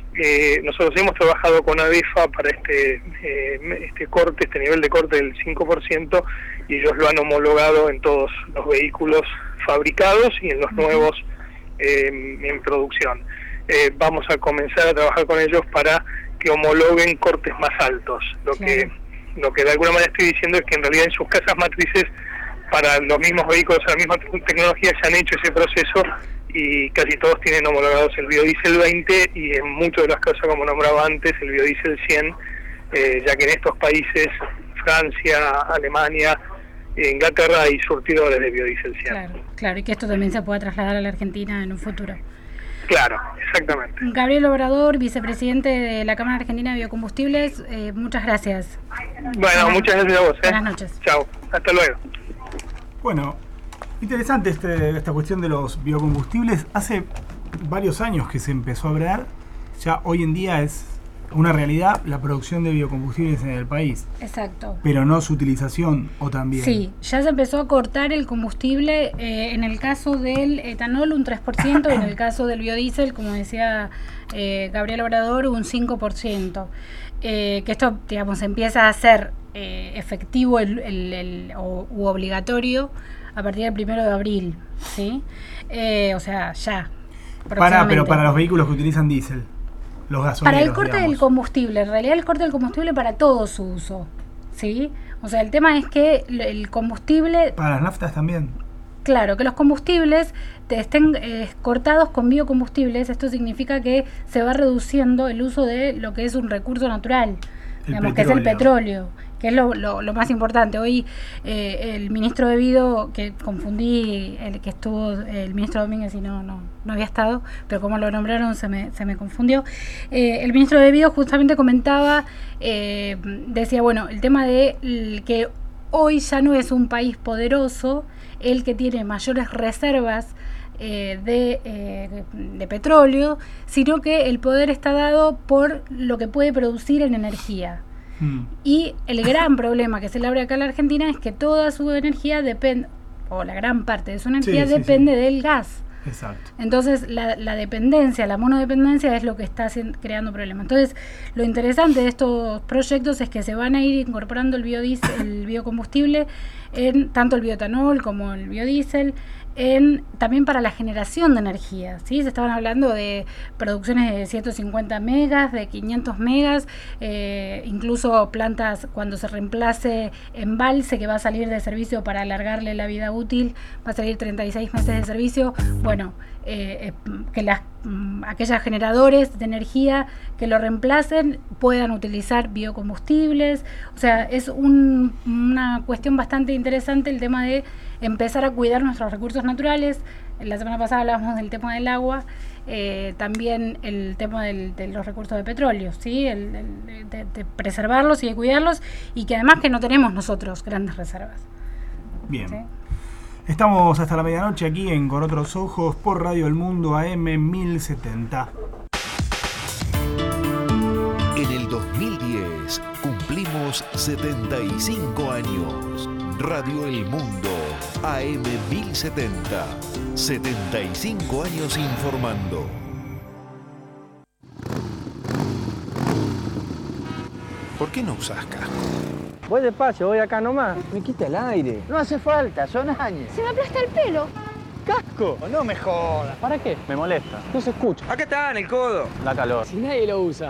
eh, nosotros hemos trabajado con ADEFA para este, eh, este corte, este nivel de corte del cinco por ciento, y ellos lo han homologado en todos los vehículos fabricados y en los nuevos eh, en producción. Eh, vamos a comenzar a trabajar con ellos para que homologuen cortes más altos. Lo claro. que lo que de alguna manera estoy diciendo es que en realidad en sus casas matrices, para los mismos vehículos, la misma tecnología, se han hecho ese proceso y casi todos tienen homologados el biodiesel veinte y en muchas de las cosas, como nombraba antes, el biodiesel cien, eh, ya que en estos países, Francia, Alemania, Inglaterra, hay surtidores de biodiesel cien. Claro, claro, y que esto también se pueda trasladar a la Argentina en un futuro. Claro, exactamente. Gabriel Obrador, vicepresidente de la Cámara Argentina de Biocombustibles, eh, muchas gracias. Bueno, Buenas, muchas gracias a vos. ¿eh? Buenas noches. Chao, hasta luego. Bueno, interesante este, esta cuestión de los biocombustibles. Hace varios años que se empezó a hablar, ya hoy en día es una realidad la producción de biocombustibles en el país. Exacto. Pero no su utilización, o también. Sí, ya se empezó a cortar el combustible, eh, en el caso del etanol un tres por ciento, y en el caso del biodiesel, como decía eh, Gabriel Obrador, un cinco por ciento. Eh, que esto, digamos, empieza a ser eh, efectivo el, el, el, o, u obligatorio a partir del primero de abril, ¿sí? Eh, o sea, ya. Para, pero para los vehículos que utilizan diésel. Los gasolineros, para el corte digamos. del combustible, en realidad el corte del combustible para todo su uso, ¿sí? O sea, el tema es que el combustible... Para las naftas también. Claro, que los combustibles te estén eh, cortados con biocombustibles, esto significa que se va reduciendo el uso de lo que es un recurso natural, el digamos, petróleo. que es el petróleo, que es lo, lo, lo más importante. Hoy eh, el ministro de Vido, que confundí, el que estuvo, el ministro Domínguez, y no, no, no había estado, pero como lo nombraron se me, se me confundió. Eh, el ministro de Vido justamente comentaba, eh, decía, bueno, el tema de el que hoy ya no es un país poderoso el que tiene mayores reservas eh, de, eh, de petróleo, sino que el poder está dado por lo que puede producir en energía. Mm. Y el gran problema que se le abre acá a la Argentina es que toda su energía depende, o la gran parte de su energía sí, depende sí, sí. del gas. Exacto. Entonces la, la dependencia, la monodependencia es lo que está creando problemas. Entonces lo interesante de estos proyectos es que se van a ir incorporando el biodiesel, el biocombustible, en tanto el bioetanol como el biodiesel, en, también para la generación de energía, ¿sí? Se estaban hablando de producciones de ciento cincuenta megas, de quinientos megas, eh, incluso plantas cuando se reemplace embalse que va a salir de servicio para alargarle la vida útil, va a salir treinta y seis meses de servicio. Bueno, eh, eh, que las mm, aquellos generadores de energía que lo reemplacen puedan utilizar biocombustibles. O sea, es un, una cuestión bastante interesante el tema de empezar a cuidar nuestros recursos naturales. La semana pasada hablábamos del tema del agua, eh, también el tema del, de los recursos de petróleo, ¿sí? el, el, de, de preservarlos y de cuidarlos, y que además que no tenemos nosotros grandes reservas. Bien. ¿Sí? Estamos hasta la medianoche aquí en Con Otros Ojos por Radio El Mundo A M mil setenta. En el dos mil diez cumplimos setenta y cinco años. Radio El Mundo A M mil setenta. setenta y cinco años informando. ¿Por qué no usás casco? Voy despacio, voy acá nomás. Me quita el aire. No hace falta, son años. Se me aplasta el pelo. ¡Casco! No me jodas. ¿Para qué? Me molesta. No se escucha. Acá está, en el codo. Da calor. Si nadie lo usa.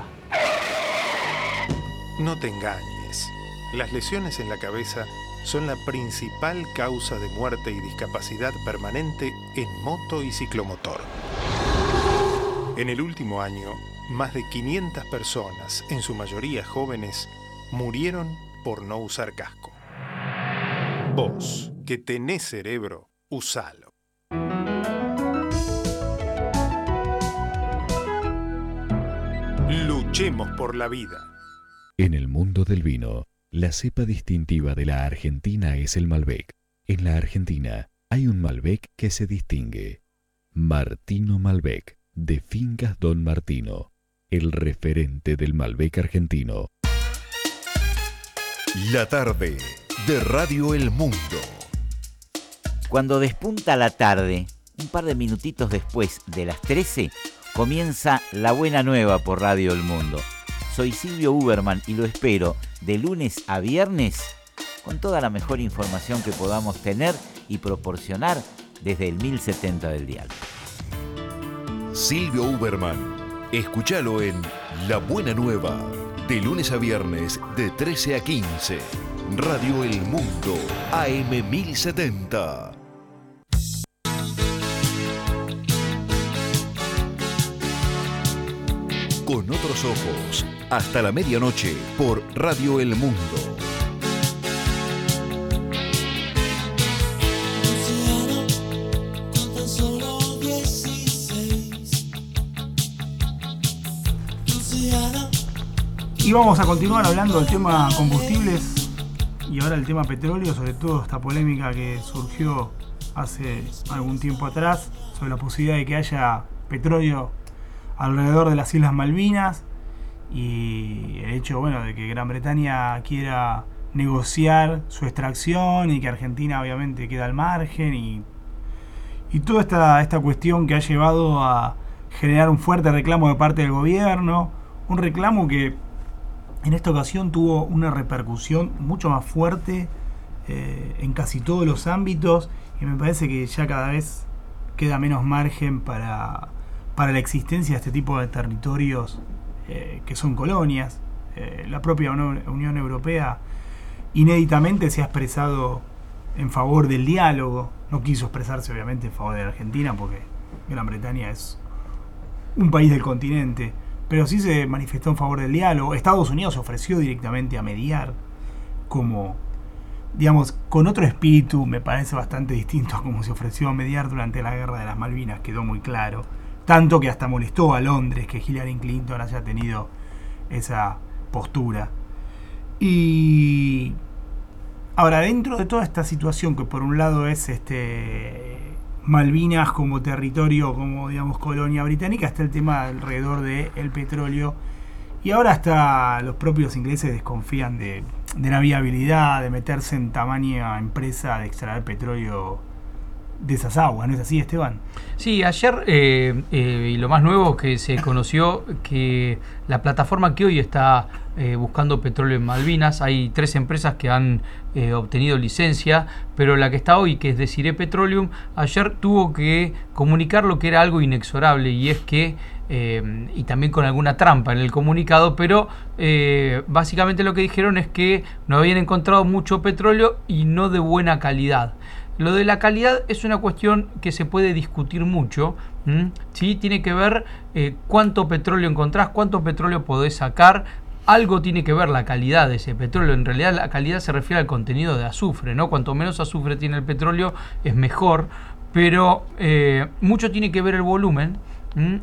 No te engañes. Las lesiones en la cabeza son la principal causa de muerte y discapacidad permanente en moto y ciclomotor. En el último año, más de quinientas personas, en su mayoría jóvenes, murieron por no usar casco. Vos, que tenés cerebro, usalo. Luchemos por la vida. En el mundo del vino, la cepa distintiva de la Argentina es el Malbec. En la Argentina hay un Malbec que se distingue. Martino Malbec, de Fincas Don Martino, el referente del Malbec argentino. La tarde de Radio El Mundo. Cuando despunta la tarde, un par de minutitos después de las trece, comienza La Buena Nueva por Radio El Mundo. Soy Silvio Uberman y lo espero de lunes a viernes con toda la mejor información que podamos tener y proporcionar desde el mil setenta del dial. Silvio Uberman, escúchalo en La Buena Nueva, de lunes a viernes de trece a quince. Radio El Mundo, A M mil setenta. Con otros ojos, hasta la medianoche por Radio El Mundo. Y vamos a continuar hablando del tema combustibles y ahora el tema petróleo, sobre todo esta polémica que surgió hace algún tiempo atrás sobre la posibilidad de que haya petróleo alrededor de las Islas Malvinas y el hecho, bueno, de que Gran Bretaña quiera negociar su extracción y que Argentina obviamente queda al margen y, y toda esta, esta cuestión que ha llevado a generar un fuerte reclamo de parte del gobierno, un reclamo que en esta ocasión tuvo una repercusión mucho más fuerte eh, en casi todos los ámbitos y me parece que ya cada vez queda menos margen para, para la existencia de este tipo de territorios eh, que son colonias. Eh, la propia Unión Europea inéditamente se ha expresado en favor del diálogo, no quiso expresarse obviamente en favor de la Argentina porque Gran Bretaña es un país del continente, pero sí se manifestó en favor del diálogo. Estados Unidos se ofreció directamente a mediar, como, digamos, con otro espíritu, me parece bastante distinto a como se ofreció a mediar durante la Guerra de las Malvinas, quedó muy claro. Tanto que hasta molestó a Londres que Hillary Clinton haya tenido esa postura. Y ahora, dentro de toda esta situación, que por un lado es este Malvinas como territorio, como digamos colonia británica, está el tema alrededor del petróleo y ahora hasta los propios ingleses desconfían de, de la viabilidad de meterse en tamaña empresa de extraer petróleo de esas aguas, ¿no es así, Esteban? Sí, ayer eh, eh, y lo más nuevo que se conoció que la plataforma que hoy está eh, buscando petróleo en Malvinas, hay tres empresas que han eh, obtenido licencia, pero la que está hoy, que es Desiree Petroleum, ayer tuvo que comunicar lo que era algo inexorable y es que Eh, y también con alguna trampa en el comunicado, pero eh, básicamente lo que dijeron es que no habían encontrado mucho petróleo y no de buena calidad. Lo de la calidad es una cuestión que se puede discutir mucho, ¿m? ¿Sí? Tiene que ver eh, cuánto petróleo encontrás, cuánto petróleo podés sacar. Algo tiene que ver la calidad de ese petróleo. En realidad la calidad se refiere al contenido de azufre, ¿no? Cuanto menos azufre tiene el petróleo es mejor, pero eh, mucho tiene que ver el volumen. ¿Mm?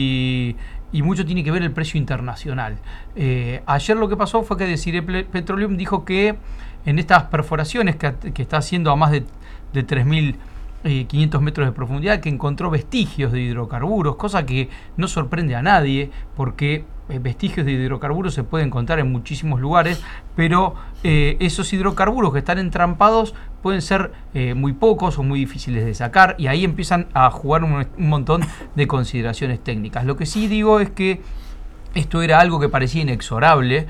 Y, y mucho tiene que ver el precio internacional. Eh, ayer lo que pasó fue que Desiree Petroleum dijo que en estas perforaciones que, que está haciendo a más de, de tres mil quinientos metros de profundidad, que encontró vestigios de hidrocarburos, cosa que no sorprende a nadie, porque vestigios de hidrocarburos se pueden encontrar en muchísimos lugares, pero eh, esos hidrocarburos que están entrampados pueden ser eh, muy pocos o muy difíciles de sacar, y ahí empiezan a jugar un, un montón de consideraciones técnicas. Lo que sí digo es que esto era algo que parecía inexorable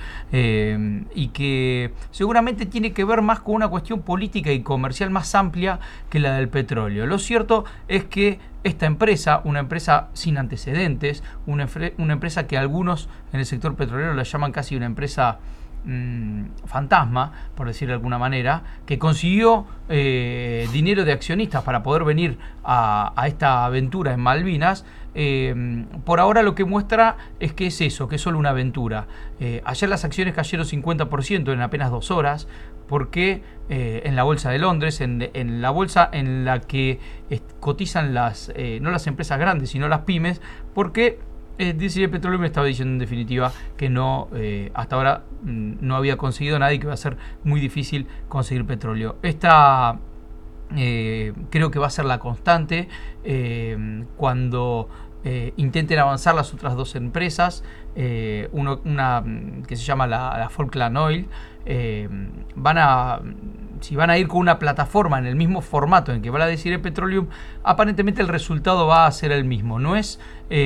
eh, y que seguramente tiene que ver más con una cuestión política y comercial más amplia que la del petróleo. Lo cierto es que esta empresa, una empresa sin antecedentes, una, una empresa que algunos en el sector petrolero la llaman casi una empresa mmm, fantasma, por decir de alguna manera, que consiguió eh, dinero de accionistas para poder venir a, a esta aventura en Malvinas. Eh, por ahora lo que muestra es que es eso, que es solo una aventura. Eh, ayer las acciones cayeron cincuenta por ciento en apenas dos horas, porque eh, en la bolsa de Londres, en, en la bolsa en la que cotizan las eh, no las empresas grandes, sino las pymes, porque eh, Desiree Petroleum me estaba diciendo en definitiva que no eh, hasta ahora mm, no había conseguido nada y que va a ser muy difícil conseguir petróleo. Esta Eh, creo que va a ser la constante eh, cuando eh, intenten avanzar las otras dos empresas, eh, uno, una que se llama la, la Falkland Oil, eh, van a... si van a ir con una plataforma en el mismo formato en que va a decir Petroleum, aparentemente el resultado va a ser el mismo. No es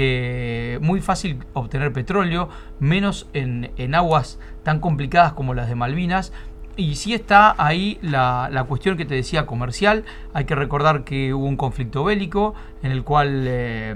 eh, muy fácil obtener petróleo, menos en, en aguas tan complicadas como las de Malvinas. Y sí está ahí la, la cuestión que te decía comercial. Hay que recordar que hubo un conflicto bélico en el cual eh,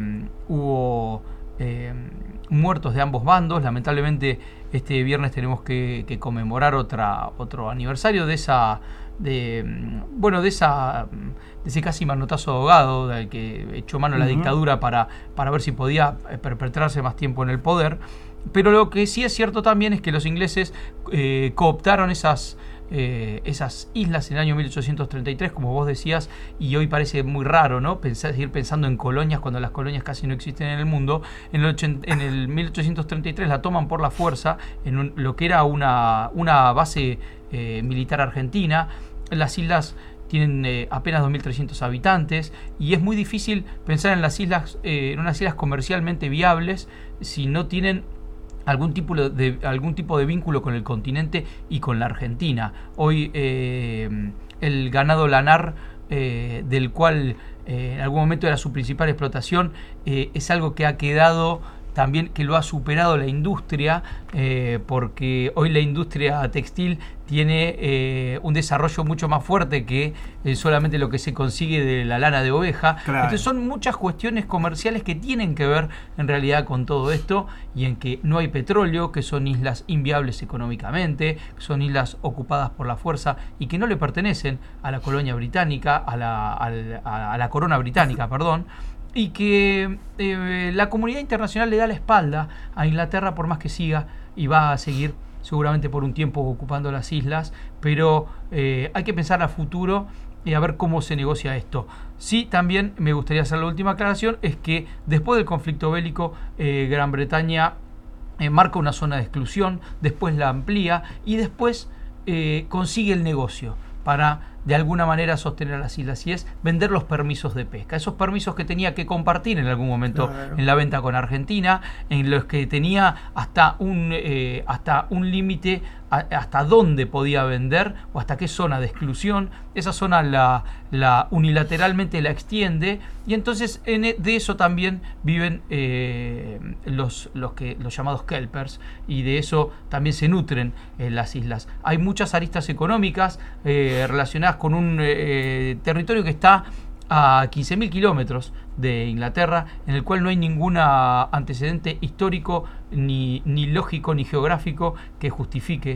hubo eh, muertos de ambos bandos. Lamentablemente este viernes tenemos que, que conmemorar otra, otro aniversario de esa... de bueno de esa de ese casi manotazo de ahogado del que echó mano a la uh-huh. dictadura para, para ver si podía perpetrarse más tiempo en el poder. Pero lo que sí es cierto también es que los ingleses eh, cooptaron esas eh, esas islas en el año mil ochocientos treinta y tres, como vos decías, y hoy parece muy raro, ¿no? Pensar, seguir pensando en colonias cuando las colonias casi no existen en el mundo. En el, ochenta, en el mil ochocientos treinta y tres la toman por la fuerza en un, lo que era una, una base eh, militar argentina. Las islas tienen eh, apenas dos mil trescientos habitantes y es muy difícil pensar en las islas, eh, en unas islas comercialmente viables si no tienen algún tipo de algún tipo de vínculo con el continente y con la Argentina. Hoy eh, el ganado lanar, eh, del cual eh, en algún momento era su principal explotación, eh, es algo que ha quedado también, que lo ha superado la industria, eh, porque hoy la industria textil tiene eh, un desarrollo mucho más fuerte que eh, solamente lo que se consigue de la lana de oveja. Claro. Entonces son muchas cuestiones comerciales que tienen que ver en realidad con todo esto, y en que no hay petróleo, que son islas inviables económicamente, que son islas ocupadas por la fuerza y que no le pertenecen a la colonia británica, a la, a la, a la corona británica, perdón. Y que eh, la comunidad internacional le da la espalda a Inglaterra, por más que siga, y va a seguir seguramente por un tiempo ocupando las islas, pero eh, hay que pensar a futuro y a ver cómo se negocia esto. Sí, también me gustaría hacer la última aclaración, es que después del conflicto bélico, eh, Gran Bretaña eh, marca una zona de exclusión, después la amplía y después eh, consigue el negocio para de alguna manera sostener a las islas, y es vender los permisos de pesca, esos permisos que tenía que compartir en algún momento claro. en la venta con Argentina, en los que tenía hasta un eh, hasta un límite hasta dónde podía vender o hasta qué zona de exclusión. Esa zona la, la unilateralmente la extiende, y entonces en, de eso también viven eh, los, los, que, los llamados kelpers, y de eso también se nutren eh, las islas. Hay muchas aristas económicas eh, relacionadas con un eh, territorio que está a quince mil kilómetros de Inglaterra, en el cual no hay ningún antecedente histórico, ni, ni lógico, ni geográfico que justifique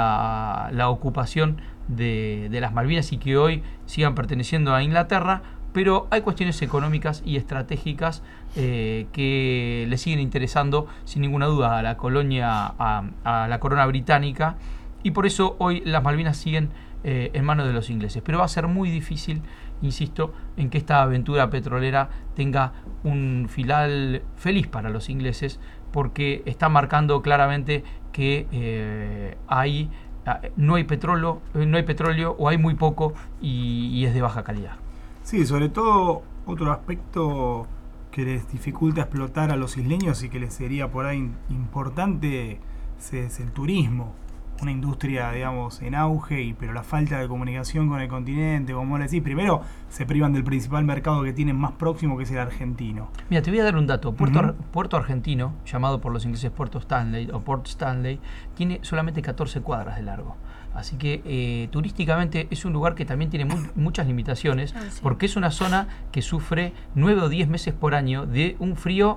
la, la ocupación de, de las Malvinas y que hoy sigan perteneciendo a Inglaterra, pero hay cuestiones económicas y estratégicas eh, que le siguen interesando sin ninguna duda a la colonia, a, a la corona británica, y por eso hoy las Malvinas siguen eh, en manos de los ingleses. Pero va a ser muy difícil, insisto, en que esta aventura petrolera tenga un final feliz para los ingleses, porque está marcando claramente que eh, hay, no hay petróleo, no hay petróleo o hay muy poco, y, y es de baja calidad. Sí, sobre todo otro aspecto que les dificulta explotar a los isleños y que les sería por ahí importante es el turismo. Una industria, digamos, en auge, y pero la falta de comunicación con el continente, como le decís, primero se privan del principal mercado que tienen más próximo, que es el argentino. Mira, te voy a dar un dato. Puerto, uh-huh. Puerto Argentino, llamado por los ingleses Puerto Stanley o Port Stanley, tiene solamente catorce cuadras de largo. Así que eh, turísticamente es un lugar que también tiene muy, muchas limitaciones, oh, sí. porque es una zona que sufre nueve o diez meses por año de un frío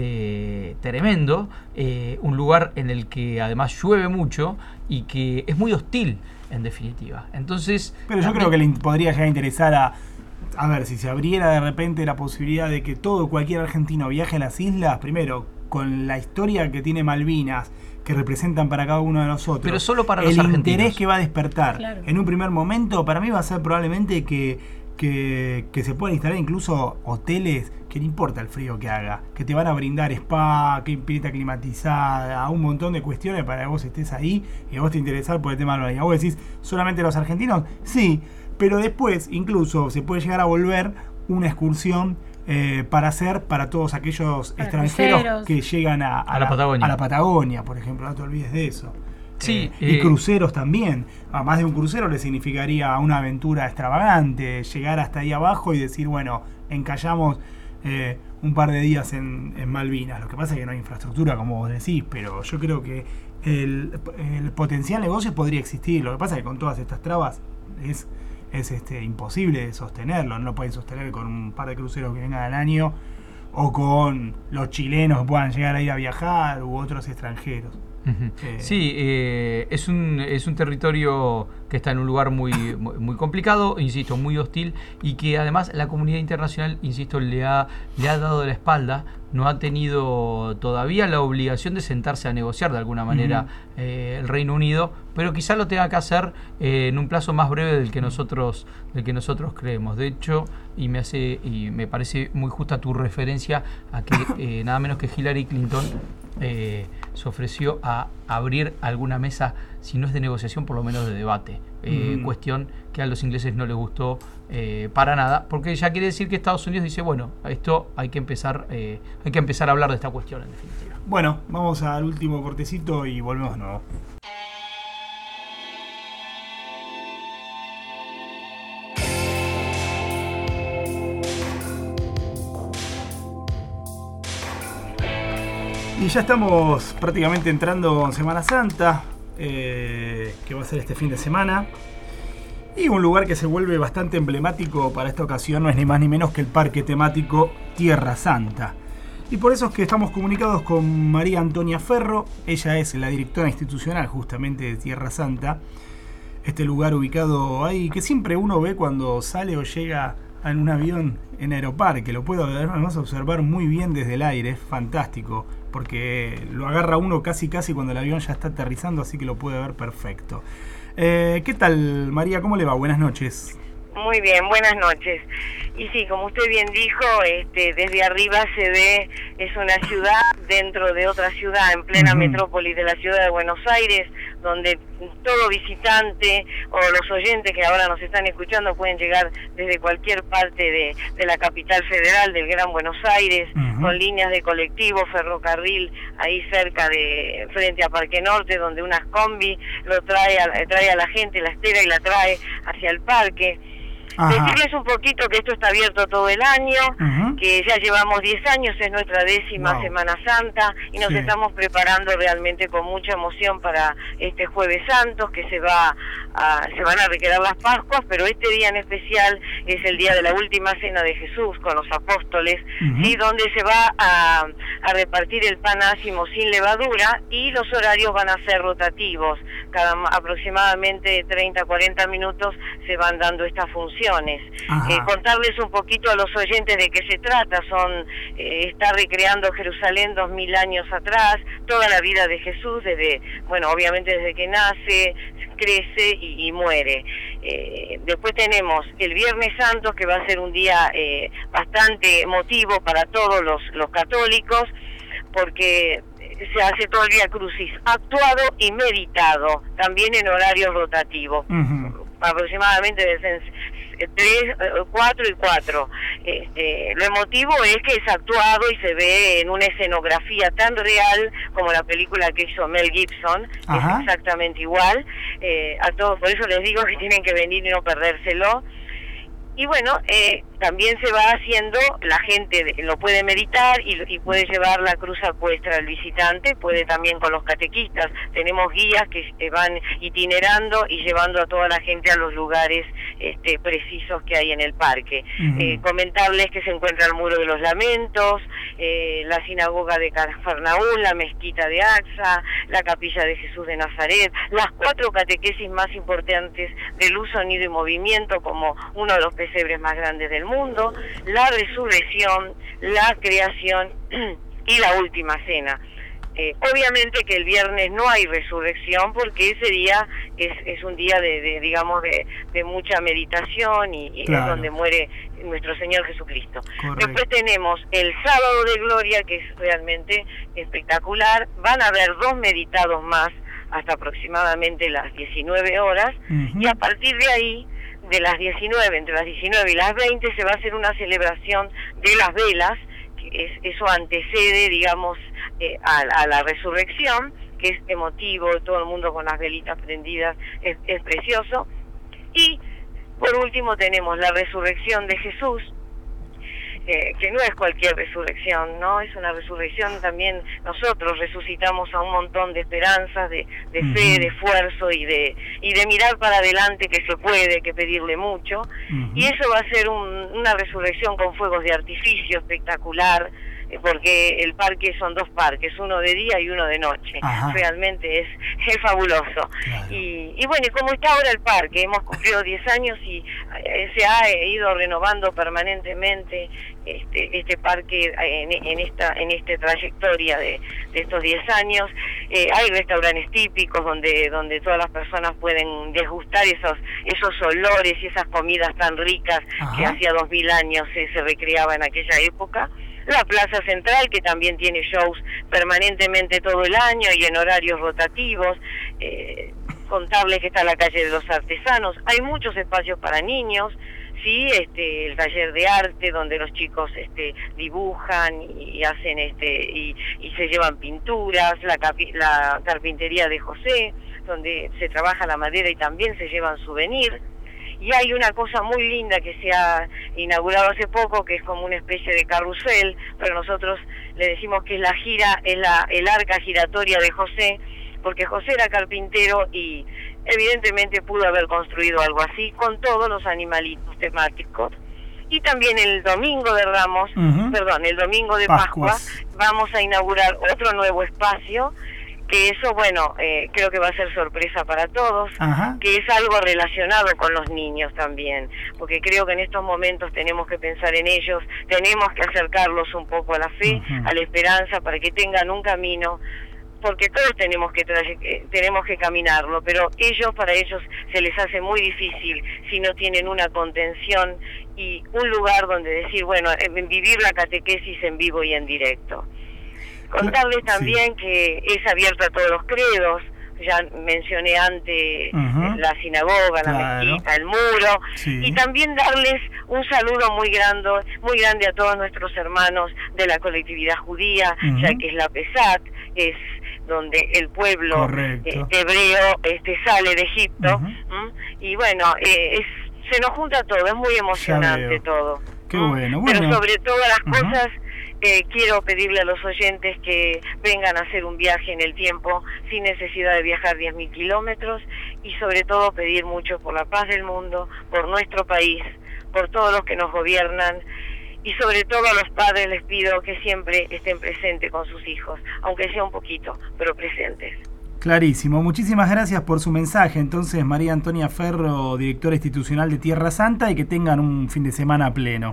Eh, tremendo, eh, un lugar en el que además llueve mucho y que es muy hostil, en definitiva. Entonces, pero yo creo que le podría llegar a interesar a a ver, si se abriera de repente la posibilidad de que todo cualquier argentino viaje a las islas, primero con la historia que tiene Malvinas, que representan para cada uno de nosotros, pero solo para los el argentinos. Interés que va a despertar, claro. en un primer momento, para mí va a ser probablemente que Que, que se puedan instalar incluso hoteles que no importa el frío que haga, que te van a brindar spa, que pileta climatizada, un montón de cuestiones para que vos estés ahí y a vos te interesar por el tema de la Malvinas. Vos decís, ¿solamente los argentinos? Sí, pero después incluso se puede llegar a volver una excursión eh, para hacer para todos aquellos para extranjeros cruceros. que llegan a, a, A la Patagonia. a la Patagonia, por ejemplo, no te olvides de eso. Sí, Eh, y eh, cruceros también. A más de un crucero le significaría una aventura extravagante, llegar hasta ahí abajo y decir, bueno, encallamos eh, un par de días en, en Malvinas. Lo que pasa es que no hay infraestructura, como vos decís, pero yo creo que el, el potencial negocio podría existir. Lo que pasa es que con todas estas trabas es, es este, imposible sostenerlo. No lo pueden sostener con un par de cruceros que vengan al año o con los chilenos que puedan llegar a ir a viajar u otros extranjeros. Uh-huh. Eh, Sí, eh, es un es un territorio que está en un lugar muy, muy muy complicado, insisto, muy hostil, y que además la comunidad internacional, insisto, le ha le ha dado la espalda, no ha tenido todavía la obligación de sentarse a negociar de alguna manera uh-huh. eh, el Reino Unido, pero quizá lo tenga que hacer eh, en un plazo más breve del que nosotros del que nosotros creemos. De hecho, y me hace y me parece muy justa tu referencia a que eh, nada menos que Hillary Clinton eh, se ofreció a abrir alguna mesa, si no es de negociación, por lo menos de debate. Eh, mm. Cuestión que a los ingleses no les gustó eh, para nada, porque ya quiere decir que Estados Unidos dice, bueno, esto hay que empezar, eh, hay que empezar a hablar de esta cuestión en definitiva. Bueno, vamos al último cortecito y volvemos de nuevo. Y ya estamos prácticamente entrando en Semana Santa, eh, que va a ser este fin de semana. Y un lugar que se vuelve bastante emblemático para esta ocasión no es ni más ni menos que el parque temático Tierra Santa. Y por eso es que estamos comunicados con María Antonia Ferro. Ella es la directora institucional justamente de Tierra Santa. Este lugar ubicado ahí que siempre uno ve cuando sale o llega en un avión en Aeroparque. Lo puedo además observar muy bien desde el aire, es fantástico. Porque lo agarra uno casi casi cuando el avión ya está aterrizando, así que lo puede ver perfecto. Eh, ¿Qué tal, María? ¿Cómo le va? Buenas noches. Muy bien, buenas noches. Y sí, como usted bien dijo, este, desde arriba se ve, es una ciudad dentro de otra ciudad, en plena uh-huh. metrópoli de la ciudad de Buenos Aires, donde todo visitante o los oyentes que ahora nos están escuchando pueden llegar desde cualquier parte de, de la capital federal, del Gran Buenos Aires, uh-huh. con líneas de colectivo, ferrocarril, ahí cerca de, frente a Parque Norte, donde unas combi lo trae a, trae a la gente, la estera y la trae hacia el parque. Ajá. Decirles un poquito que esto está abierto todo el año, uh-huh. que ya llevamos diez años, es nuestra décima wow. Semana Santa y nos sí. estamos preparando realmente con mucha emoción para este Jueves Santo, que se va a, se van a recrear las Pascuas, pero este día en especial es el día de la última cena de Jesús con los apóstoles, uh-huh. ¿sí? Donde se va a, a repartir el pan ácimo sin levadura y los horarios van a ser rotativos, cada aproximadamente treinta a cuarenta minutos se van dando estas funciones. Eh, contarles un poquito a los oyentes de qué se trata. Son eh, está recreando Jerusalén dos mil años atrás, toda la vida de Jesús, desde, bueno, obviamente desde que nace, crece y, y muere. Eh, después tenemos el Viernes Santo, que va a ser un día eh, bastante emotivo para todos los, los católicos, porque se hace todo el Vía Crucis, actuado y meditado, también en horario rotativo. Uh-huh. Aproximadamente desde tres, cuatro y cuatro. Este, lo emotivo es que es actuado y se ve en una escenografía tan real como la película que hizo Mel Gibson. Ajá. Es exactamente igual. Eh, a todos, por eso les digo que tienen que venir y no perdérselo. Y bueno, eh, también se va haciendo, la gente lo puede meditar y, y puede llevar la cruz ecuestre al visitante, puede también con los catequistas. Tenemos guías que van itinerando y llevando a toda la gente a los lugares este, precisos que hay en el parque. Uh-huh. Eh, comentarles que se encuentra el Muro de los Lamentos, eh, la sinagoga de Cafarnaúm, la mezquita de Aqsa, la capilla de Jesús de Nazaret, las cuatro catequesis más importantes de luz, sonido y movimiento, como uno de los pesebres más grandes del mundo, la resurrección, la creación y la última cena. Eh, obviamente que el viernes no hay resurrección porque ese día es, es un día de, de digamos de, de mucha meditación y, y claro. es donde muere nuestro Señor Jesucristo. Correcto. Después tenemos el sábado de gloria, que es realmente espectacular. Van a haber dos meditados más hasta aproximadamente las diecinueve horas, uh-huh. y a partir de ahí de las diecinueve, entre las diecinueve y las veinte, se va a hacer una celebración de las velas, que es, eso antecede, digamos, eh, a, a la resurrección, que es emotivo, todo el mundo con las velitas prendidas, es, es precioso. Y por último tenemos la resurrección de Jesús, eh, que no es cualquier resurrección, ¿no? Es una resurrección también, nosotros resucitamos a un montón de esperanzas, de, de uh-huh. fe, de esfuerzo y de y de mirar para adelante, que se puede, que pedirle mucho. Uh-huh. Y eso va a ser un, una resurrección con fuegos de artificio espectacular, porque el parque son dos parques, uno de día y uno de noche. Ajá. Realmente es, es fabuloso. Claro. Y, y bueno, y como está ahora el parque, hemos cumplido diez años y eh, se ha ido renovando permanentemente este, este parque en, en esta en esta trayectoria de, de estos diez años. Eh, hay restaurantes típicos donde donde todas las personas pueden degustar esos esos olores y esas comidas tan ricas. Ajá. Que hacía dos mil años se, se recreaba en aquella época. La Plaza Central, que también tiene shows permanentemente todo el año y en horarios rotativos. Eh, contarles que está la calle de los artesanos. Hay muchos espacios para niños, sí, este, el taller de arte donde los chicos este, dibujan y, y hacen este y, y se llevan pinturas. La, capi, la carpintería de José, donde se trabaja la madera y también se llevan souvenirs. Y hay una cosa muy linda que se ha inaugurado hace poco, que es como una especie de carrusel, pero nosotros le decimos que es la gira, es la el arca giratoria de José, porque José era carpintero y evidentemente pudo haber construido algo así con todos los animalitos temáticos. Y también el domingo de Ramos, uh-huh. perdón, el domingo de Pascua, vamos a inaugurar otro nuevo espacio, que eso, bueno, eh, creo que va a ser sorpresa para todos. Ajá. Que es algo relacionado con los niños también, porque creo que en estos momentos tenemos que pensar en ellos, tenemos que acercarlos un poco a la fe, uh-huh. a la esperanza, para que tengan un camino, porque todos tenemos que traje, tenemos que caminarlo, pero ellos, para ellos se les hace muy difícil si no tienen una contención y un lugar donde decir, bueno, vivir la catequesis en vivo y en directo. Contarles también sí. que es abierto a todos los credos, ya mencioné antes uh-huh. la sinagoga, la claro. mezquita, el muro, sí. y también darles un saludo muy grande, muy grande a todos nuestros hermanos de la colectividad judía, uh-huh. ya que es la Pesach, es donde el pueblo eh, hebreo este sale de Egipto, uh-huh. y bueno, eh, es, se nos junta todo, es muy emocionante todo. Qué bueno, bueno. Pero sobre todas las uh-huh. cosas, Eh, quiero pedirle a los oyentes que vengan a hacer un viaje en el tiempo sin necesidad de viajar diez mil kilómetros y sobre todo pedir mucho por la paz del mundo, por nuestro país, por todos los que nos gobiernan y sobre todo a los padres les pido que siempre estén presentes con sus hijos, aunque sea un poquito, pero presentes. Clarísimo, muchísimas gracias por su mensaje. Entonces, María Antonia Ferro, directora institucional de Tierra Santa, y que tengan un fin de semana pleno.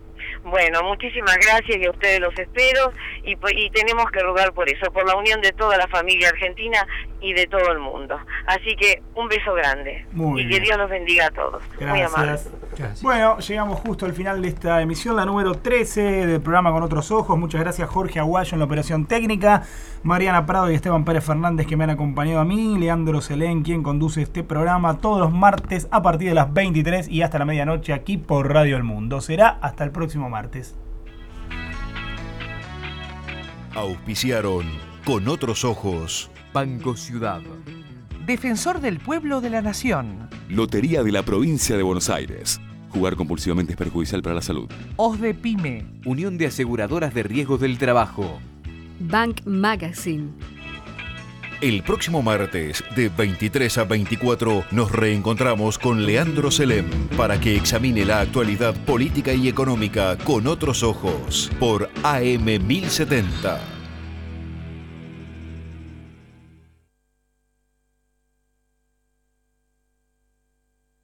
Bueno, muchísimas gracias y a ustedes los espero y, y tenemos que rogar por eso, por la unión de toda la familia argentina y de todo el mundo. Así que un beso grande. Muy y bien. Que Dios los bendiga a todos. Gracias. Muy amables. Gracias. Bueno, llegamos justo al final de esta emisión, la número trece del programa Con Otros Ojos. Muchas gracias Jorge Aguayo en la operación técnica, Mariana Prado y Esteban Pérez Fernández que me han acompañado a mí, Leandro Selén quien conduce este programa todos los martes a partir de las veintitrés y hasta la medianoche aquí por Radio El Mundo. Será hasta el próximo martes. Auspiciaron Con Otros Ojos. Banco Ciudad. Defensor del Pueblo de la Nación. Lotería de la Provincia de Buenos Aires. Jugar compulsivamente es perjudicial para la salud. OSDEPYME. Unión de Aseguradoras de Riesgos del Trabajo. Bank Magazine. El próximo martes, de veintitrés a veinticuatro, nos reencontramos con Leandro Selem para que examine la actualidad política y económica con otros ojos por A M mil setenta.